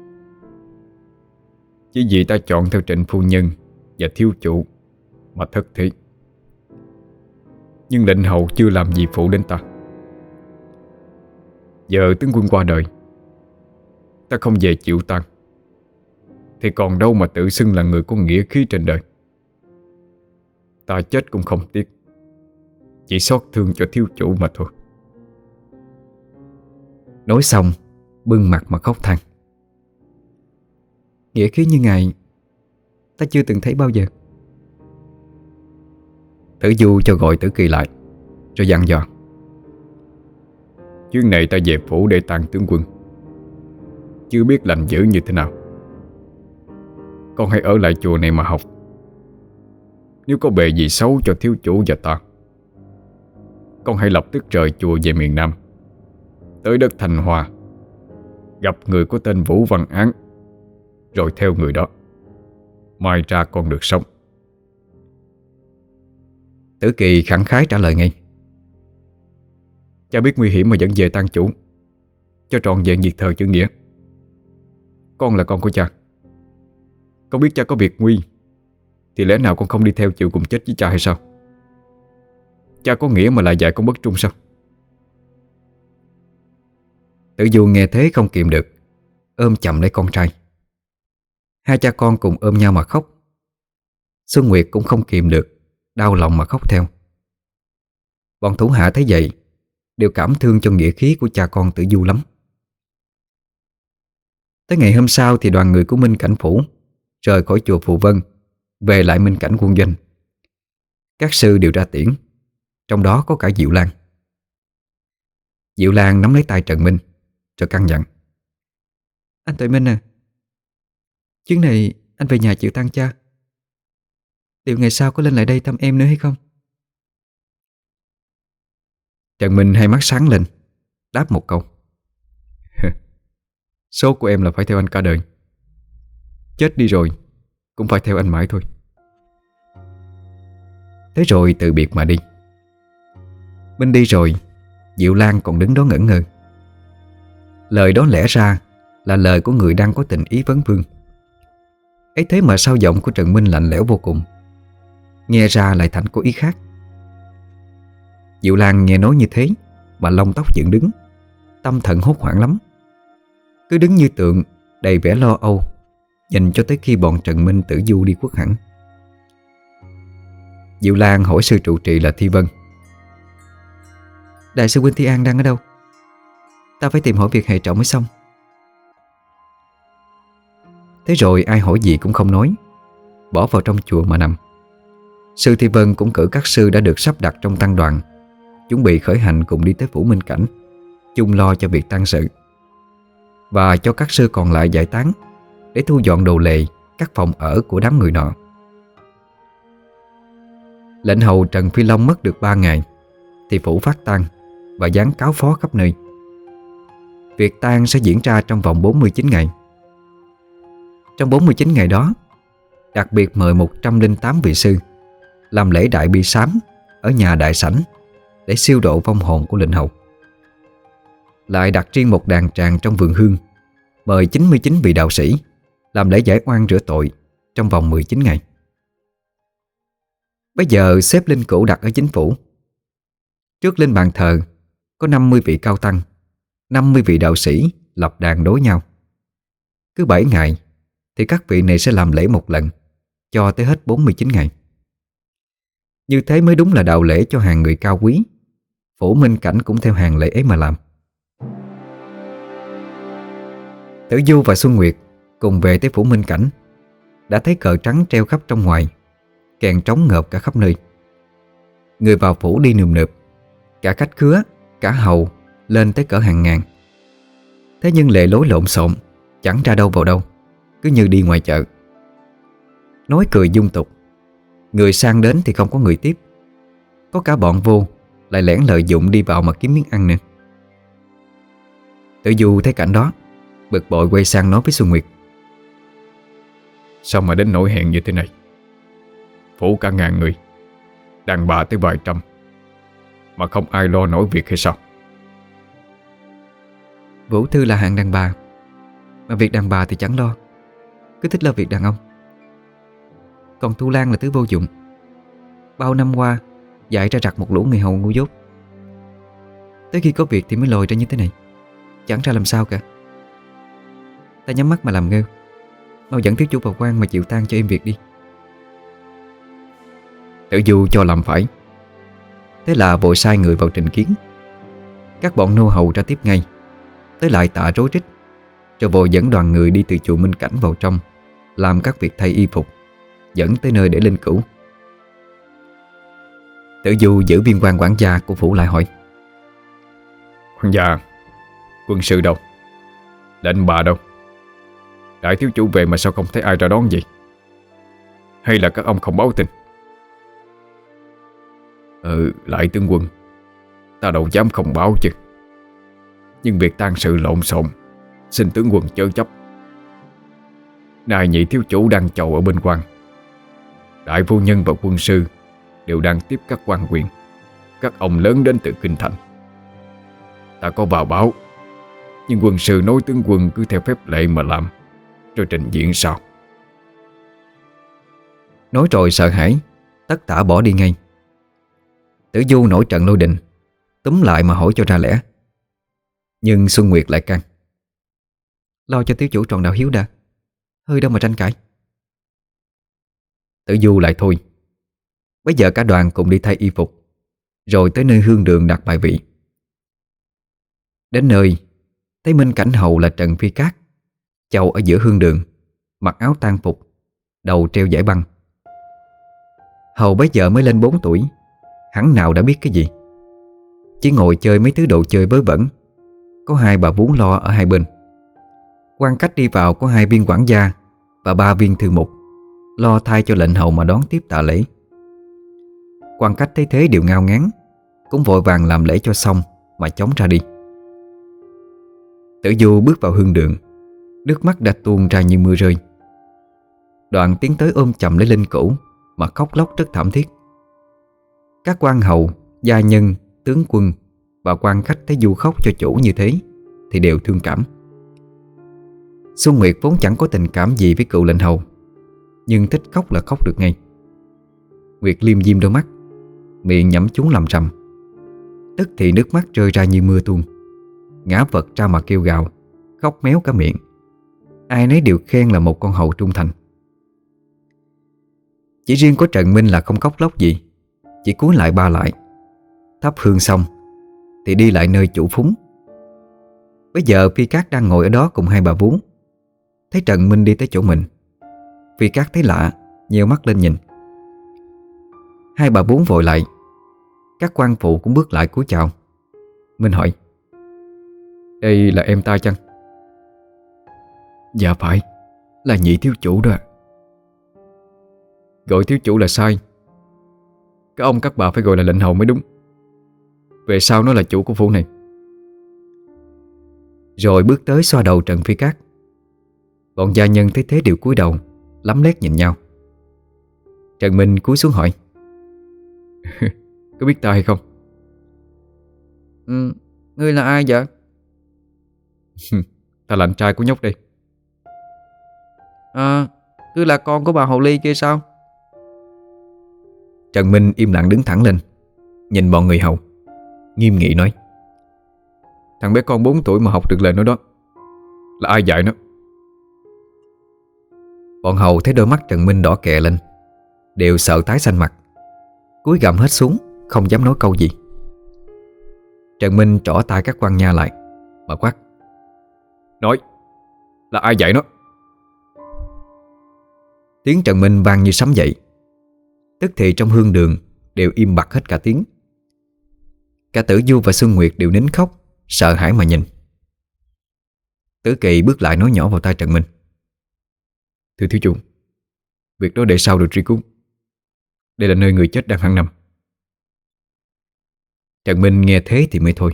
Chỉ vì ta chọn theo Trịnh phu nhân và thiếu chủ mà thất thế. Nhưng lệnh hầu chưa làm gì phụ đến ta. Giờ tướng quân qua đời, ta không về chịu tang thì còn đâu mà tự xưng là người có nghĩa khí trên đời. Ta chết cũng không tiếc, chỉ xót thương cho thiếu chủ mà thôi. Nói xong bưng mặt mà khóc than. Nghĩa khí như ngài ta chưa từng thấy bao giờ. Tử Du cho gọi Tử Kỳ lại, rồi dặn dò: Chuyến này ta về phủ để tang tướng quân, chưa biết lành dữ như thế nào. Con hãy ở lại chùa này mà học. Nếu có bề gì xấu cho thiếu chủ và ta, con hãy lập tức rời chùa về miền Nam, tới đất Thành Hoa, gặp người có tên Vũ Văn Án, rồi theo người đó. Mai ra con được sống. Tử Kỳ khẳng khái trả lời ngay: Cha biết nguy hiểm mà vẫn về tang chủ, cho trọn vẹn việc thờ chữ nghĩa. Con là con của cha. Con biết cha có việc nguy, thì lẽ nào con không đi theo chịu cùng chết với cha hay sao? Cha có nghĩa mà lại dạy con bất trung sao? Tử Du nghe thế không kìm được, ôm chầm lấy con trai. Hai cha con cùng ôm nhau mà khóc. Xuân Nguyệt cũng không kìm được, đau lòng mà khóc theo. Bọn thủ hạ thấy vậy đều cảm thương cho nghĩa khí của cha con Tử Du lắm. Tới ngày hôm sau thì đoàn người của Minh Cảnh Phủ rời khỏi chùa Phù Vân, về lại Minh Cảnh quân doanh. Các sư đều ra tiễn, trong đó có cả Diệu Lan. Diệu Lan nắm lấy tay Trần Minh rồi căn dặn: "Anh Tuệ Minh à, chuyến này anh về nhà chịu tang cha. Liệu ngày sau có lên lại đây thăm em nữa hay không?" Trần Minh hai mắt sáng lên, đáp một câu: Số của em là phải theo anh cả đời. Chết đi rồi cũng phải theo anh mãi thôi. Thế rồi từ biệt mà đi. Minh đi rồi, Diệu Lan còn đứng đó ngẩn ngơ. Lời đó lẽ ra là lời của người đang có tình ý vấn vương. Ấy thế mà sao giọng của Trần Minh lạnh lẽo vô cùng, nghe ra lại thành có ý khác. Diệu Lan nghe nói như thế mà lông tóc dựng đứng, tâm thần hốt hoảng lắm. Cứ đứng như tượng, đầy vẻ lo âu, nhìn cho tới khi bọn Trần Minh Tử Du đi khuất hẳn. Diệu Lan hỏi sư trụ trì là Thi Vân: "Đại sư huynh Thi An đang ở đâu? Ta phải tìm hỏi việc hệ trọng mới xong." Thế rồi ai hỏi gì cũng không nói, bỏ vào trong chùa mà nằm. Sư Thi Vân cũng cử các sư đã được sắp đặt trong tăng đoàn, chuẩn bị khởi hành cùng đi tới phủ Minh Cảnh, chung lo cho việc tang sự, và cho các sư còn lại giải tán để thu dọn đồ lề, các phòng ở của đám người nọ. Lệnh hầu Trần Phi Long mất được 3 ngày thì phủ phát tang và dán cáo phó khắp nơi. Việc tang sẽ diễn ra trong vòng 49 ngày. Trong 49 ngày đó, đặc biệt mời 108 vị sư làm lễ đại bi sám ở nhà đại sảnh để siêu độ vong hồn của lệnh hầu. Lại đặt riêng một đàn tràng trong vườn hương, mời 99 vị đạo sĩ làm lễ giải oan rửa tội trong vòng 19 ngày. Bây giờ xếp linh cữu đặt ở chính phủ. Trước lên bàn thờ có 50 vị cao tăng, 50 vị đạo sĩ lập đàn đối nhau. Cứ 7 ngày thì các vị này sẽ làm lễ một lần, cho tới hết 49 ngày. Như thế mới đúng là đạo lễ cho hàng người cao quý. Phủ Minh Cảnh cũng theo hàng lễ ấy mà làm. Tử Du và Xuân Nguyệt cùng về tới phủ Minh Cảnh, đã thấy cờ trắng treo khắp trong ngoài, kèn trống ngợp cả khắp nơi. Người vào phủ đi nườm nượp, cả khách khứa, cả hầu lên tới cỡ hàng ngàn. Thế nhưng lề lối lộn xộn, chẳng ra đâu vào đâu, cứ như đi ngoài chợ. Nói cười dung tục, người sang đến thì không có người tiếp, có cả bọn vô lại lẻn lợi dụng đi vào mà kiếm miếng ăn nữa. Tử Du thấy cảnh đó, bực bội quay sang nói với Xuân Nguyệt: Sao mà đến nỗi hèn như thế này? Phủ cả ngàn người, đàn bà tới vài trăm, mà không ai lo nổi việc hay sao? Vũ Thư là hạng đàn bà, mà việc đàn bà thì chẳng lo, cứ thích lo việc đàn ông. Còn Tu Lan là thứ vô dụng, bao năm qua dạy ra rặt một lũ người hầu ngu dốt. Tới khi có việc thì mới lòi ra như thế này, chẳng ra làm sao cả. Ta nhắm mắt mà làm ngơ, mau dẫn thiếu chủ vào quan mà chịu tang cho em việc đi. Tử Du cho làm phải, thế là vội sai người vào trình kiến. Các bọn nô hầu ra tiếp ngay, tới lại tạ rối rít, rồi vội dẫn đoàn người đi từ chùa Minh Cảnh vào trong, làm các việc thay y phục, dẫn tới nơi để linh cữu. Tử Du giữ viên quan quản gia của phủ lại hỏi: Quản gia, quân sư đâu? Lệnh bà đâu? Đại thiếu chủ về mà sao không thấy ai ra đón vậy? Hay là các ông không báo tin? Lại tướng quân, ta đâu dám không báo chứ. Nhưng việc tang sự lộn xộn, xin tướng quân chớ chấp. Nay nhị thiếu chủ đang chầu ở bên quan, đại phu nhân và quân sư đều đang tiếp các quan quyền, các ông lớn đến từ kinh thành. Ta có vào báo, nhưng quân sư nói tướng quân cứ theo phép lệ mà làm, rồi trình diễn sao? Nói rồi sợ hãi, tất tả bỏ đi ngay. Tử Du nổi trận lôi đình, túm lại mà hỏi cho ra lẽ. Nhưng Xuân Nguyệt lại can: Lo cho thiếu chủ tròn đạo hiếu đã, hơi đâu mà tranh cãi. Tử Du lại thôi. Bây giờ cả đoàn cùng đi thay y phục, rồi tới nơi hương đường đặt bài vị. Đến nơi, thấy Minh Cảnh hầu là Trần Phi Cát chầu ở giữa hương đường, mặc áo tang phục, đầu treo dải băng. Hầu bấy giờ mới lên 4 tuổi, hắn nào đã biết cái gì, chỉ ngồi chơi mấy thứ đồ chơi vớ vẩn. Có 2 bà vú lo ở hai bên. Quan cách đi vào có 2 viên quản gia và 3 viên thư mục, lo thay cho lệnh hầu mà đón tiếp tạ lễ. Quan cách thấy thế đều ngao ngán, cũng vội vàng làm lễ cho xong mà chóng ra đi. Tử Du bước vào hương đường, nước mắt đã tuôn ra như mưa rơi. Đoạn tiến tới ôm chầm lấy Linh Cữu mà khóc lóc rất thảm thiết. Các quan hầu, gia nhân, tướng quân và quan khách thấy Du khóc cho chủ như thế thì đều thương cảm. Xuân Nguyệt vốn chẳng có tình cảm gì với cựu lệnh hầu, nhưng thích khóc là khóc được ngay. Nguyệt liêm diêm đôi mắt, miệng nhẫm chúng làm rầm. Tức thì nước mắt rơi ra như mưa tuôn, ngã vật ra mà kêu gào, khóc méo cả miệng. Ai nấy đều khen là một con hầu trung thành. Chỉ riêng có Trần Minh là không khóc lóc gì, chỉ cúi lại ba lại. Thắp hương xong thì đi lại nơi chủ phúng. Bây giờ Phi Cát đang ngồi ở đó cùng 2 bà vú. Thấy Trần Minh đi tới chỗ mình, Phi Cát thấy lạ, nheo mắt lên nhìn. 2 bà vú vội lại. Các quan phụ cũng bước lại cúi chào. Minh hỏi: Đây là em ta chăng? Dạ phải, là nhị thiếu chủ đó. Gọi thiếu chủ là sai. Các ông các bà phải gọi là lệnh hầu mới đúng. Về sau nó là chủ của phủ này. Rồi bước tới xoa đầu Trần Phi Cát. Bọn gia nhân thấy thế đều cúi đầu, lắm lét nhìn nhau. Trần Minh cúi xuống hỏi: Có biết ta hay không? Ngươi là ai vậy? Ta là anh trai của nhóc đây. Cứ là con của bà Hồ Ly kia sao? Trần Minh im lặng đứng thẳng lên, nhìn bọn người hầu, nghiêm nghị nói: Thằng bé con 4 tuổi mà học được lời nói đó, là ai dạy nó? Bọn hầu thấy đôi mắt Trần Minh đỏ kè lên, đều sợ tái xanh mặt, cúi gằm hết xuống, không dám nói câu gì. Trần Minh trỏ tay các quan nha lại mà quát: Nói, là ai dạy nó? Tiếng Trần Minh vang như sấm dậy. Tức thì trong hương đường đều im bặt hết cả tiếng. Cả Tử Du và Xuân Nguyệt đều nín khóc, sợ hãi mà nhìn. Tử Kỳ bước lại nói nhỏ vào tai Trần Minh: Thưa thiếu chủ, việc đó để sau được truy cứu. Đây là nơi người chết đang hằng nằm. Trần Minh nghe thế thì mới thôi.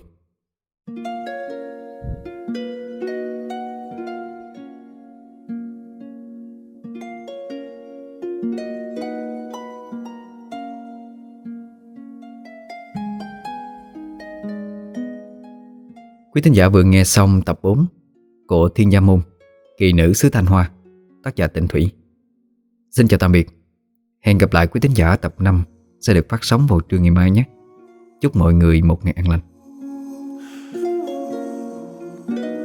Quý thính giả vừa nghe xong tập 4 của Thiên Gia Môn, Kỳ Nữ xứ Thanh Hoa, tác giả Tịnh Thủy. Xin chào tạm biệt. Hẹn gặp lại quý thính giả tập 5 sẽ được phát sóng vào trưa ngày mai nhé. Chúc mọi người một ngày an lành.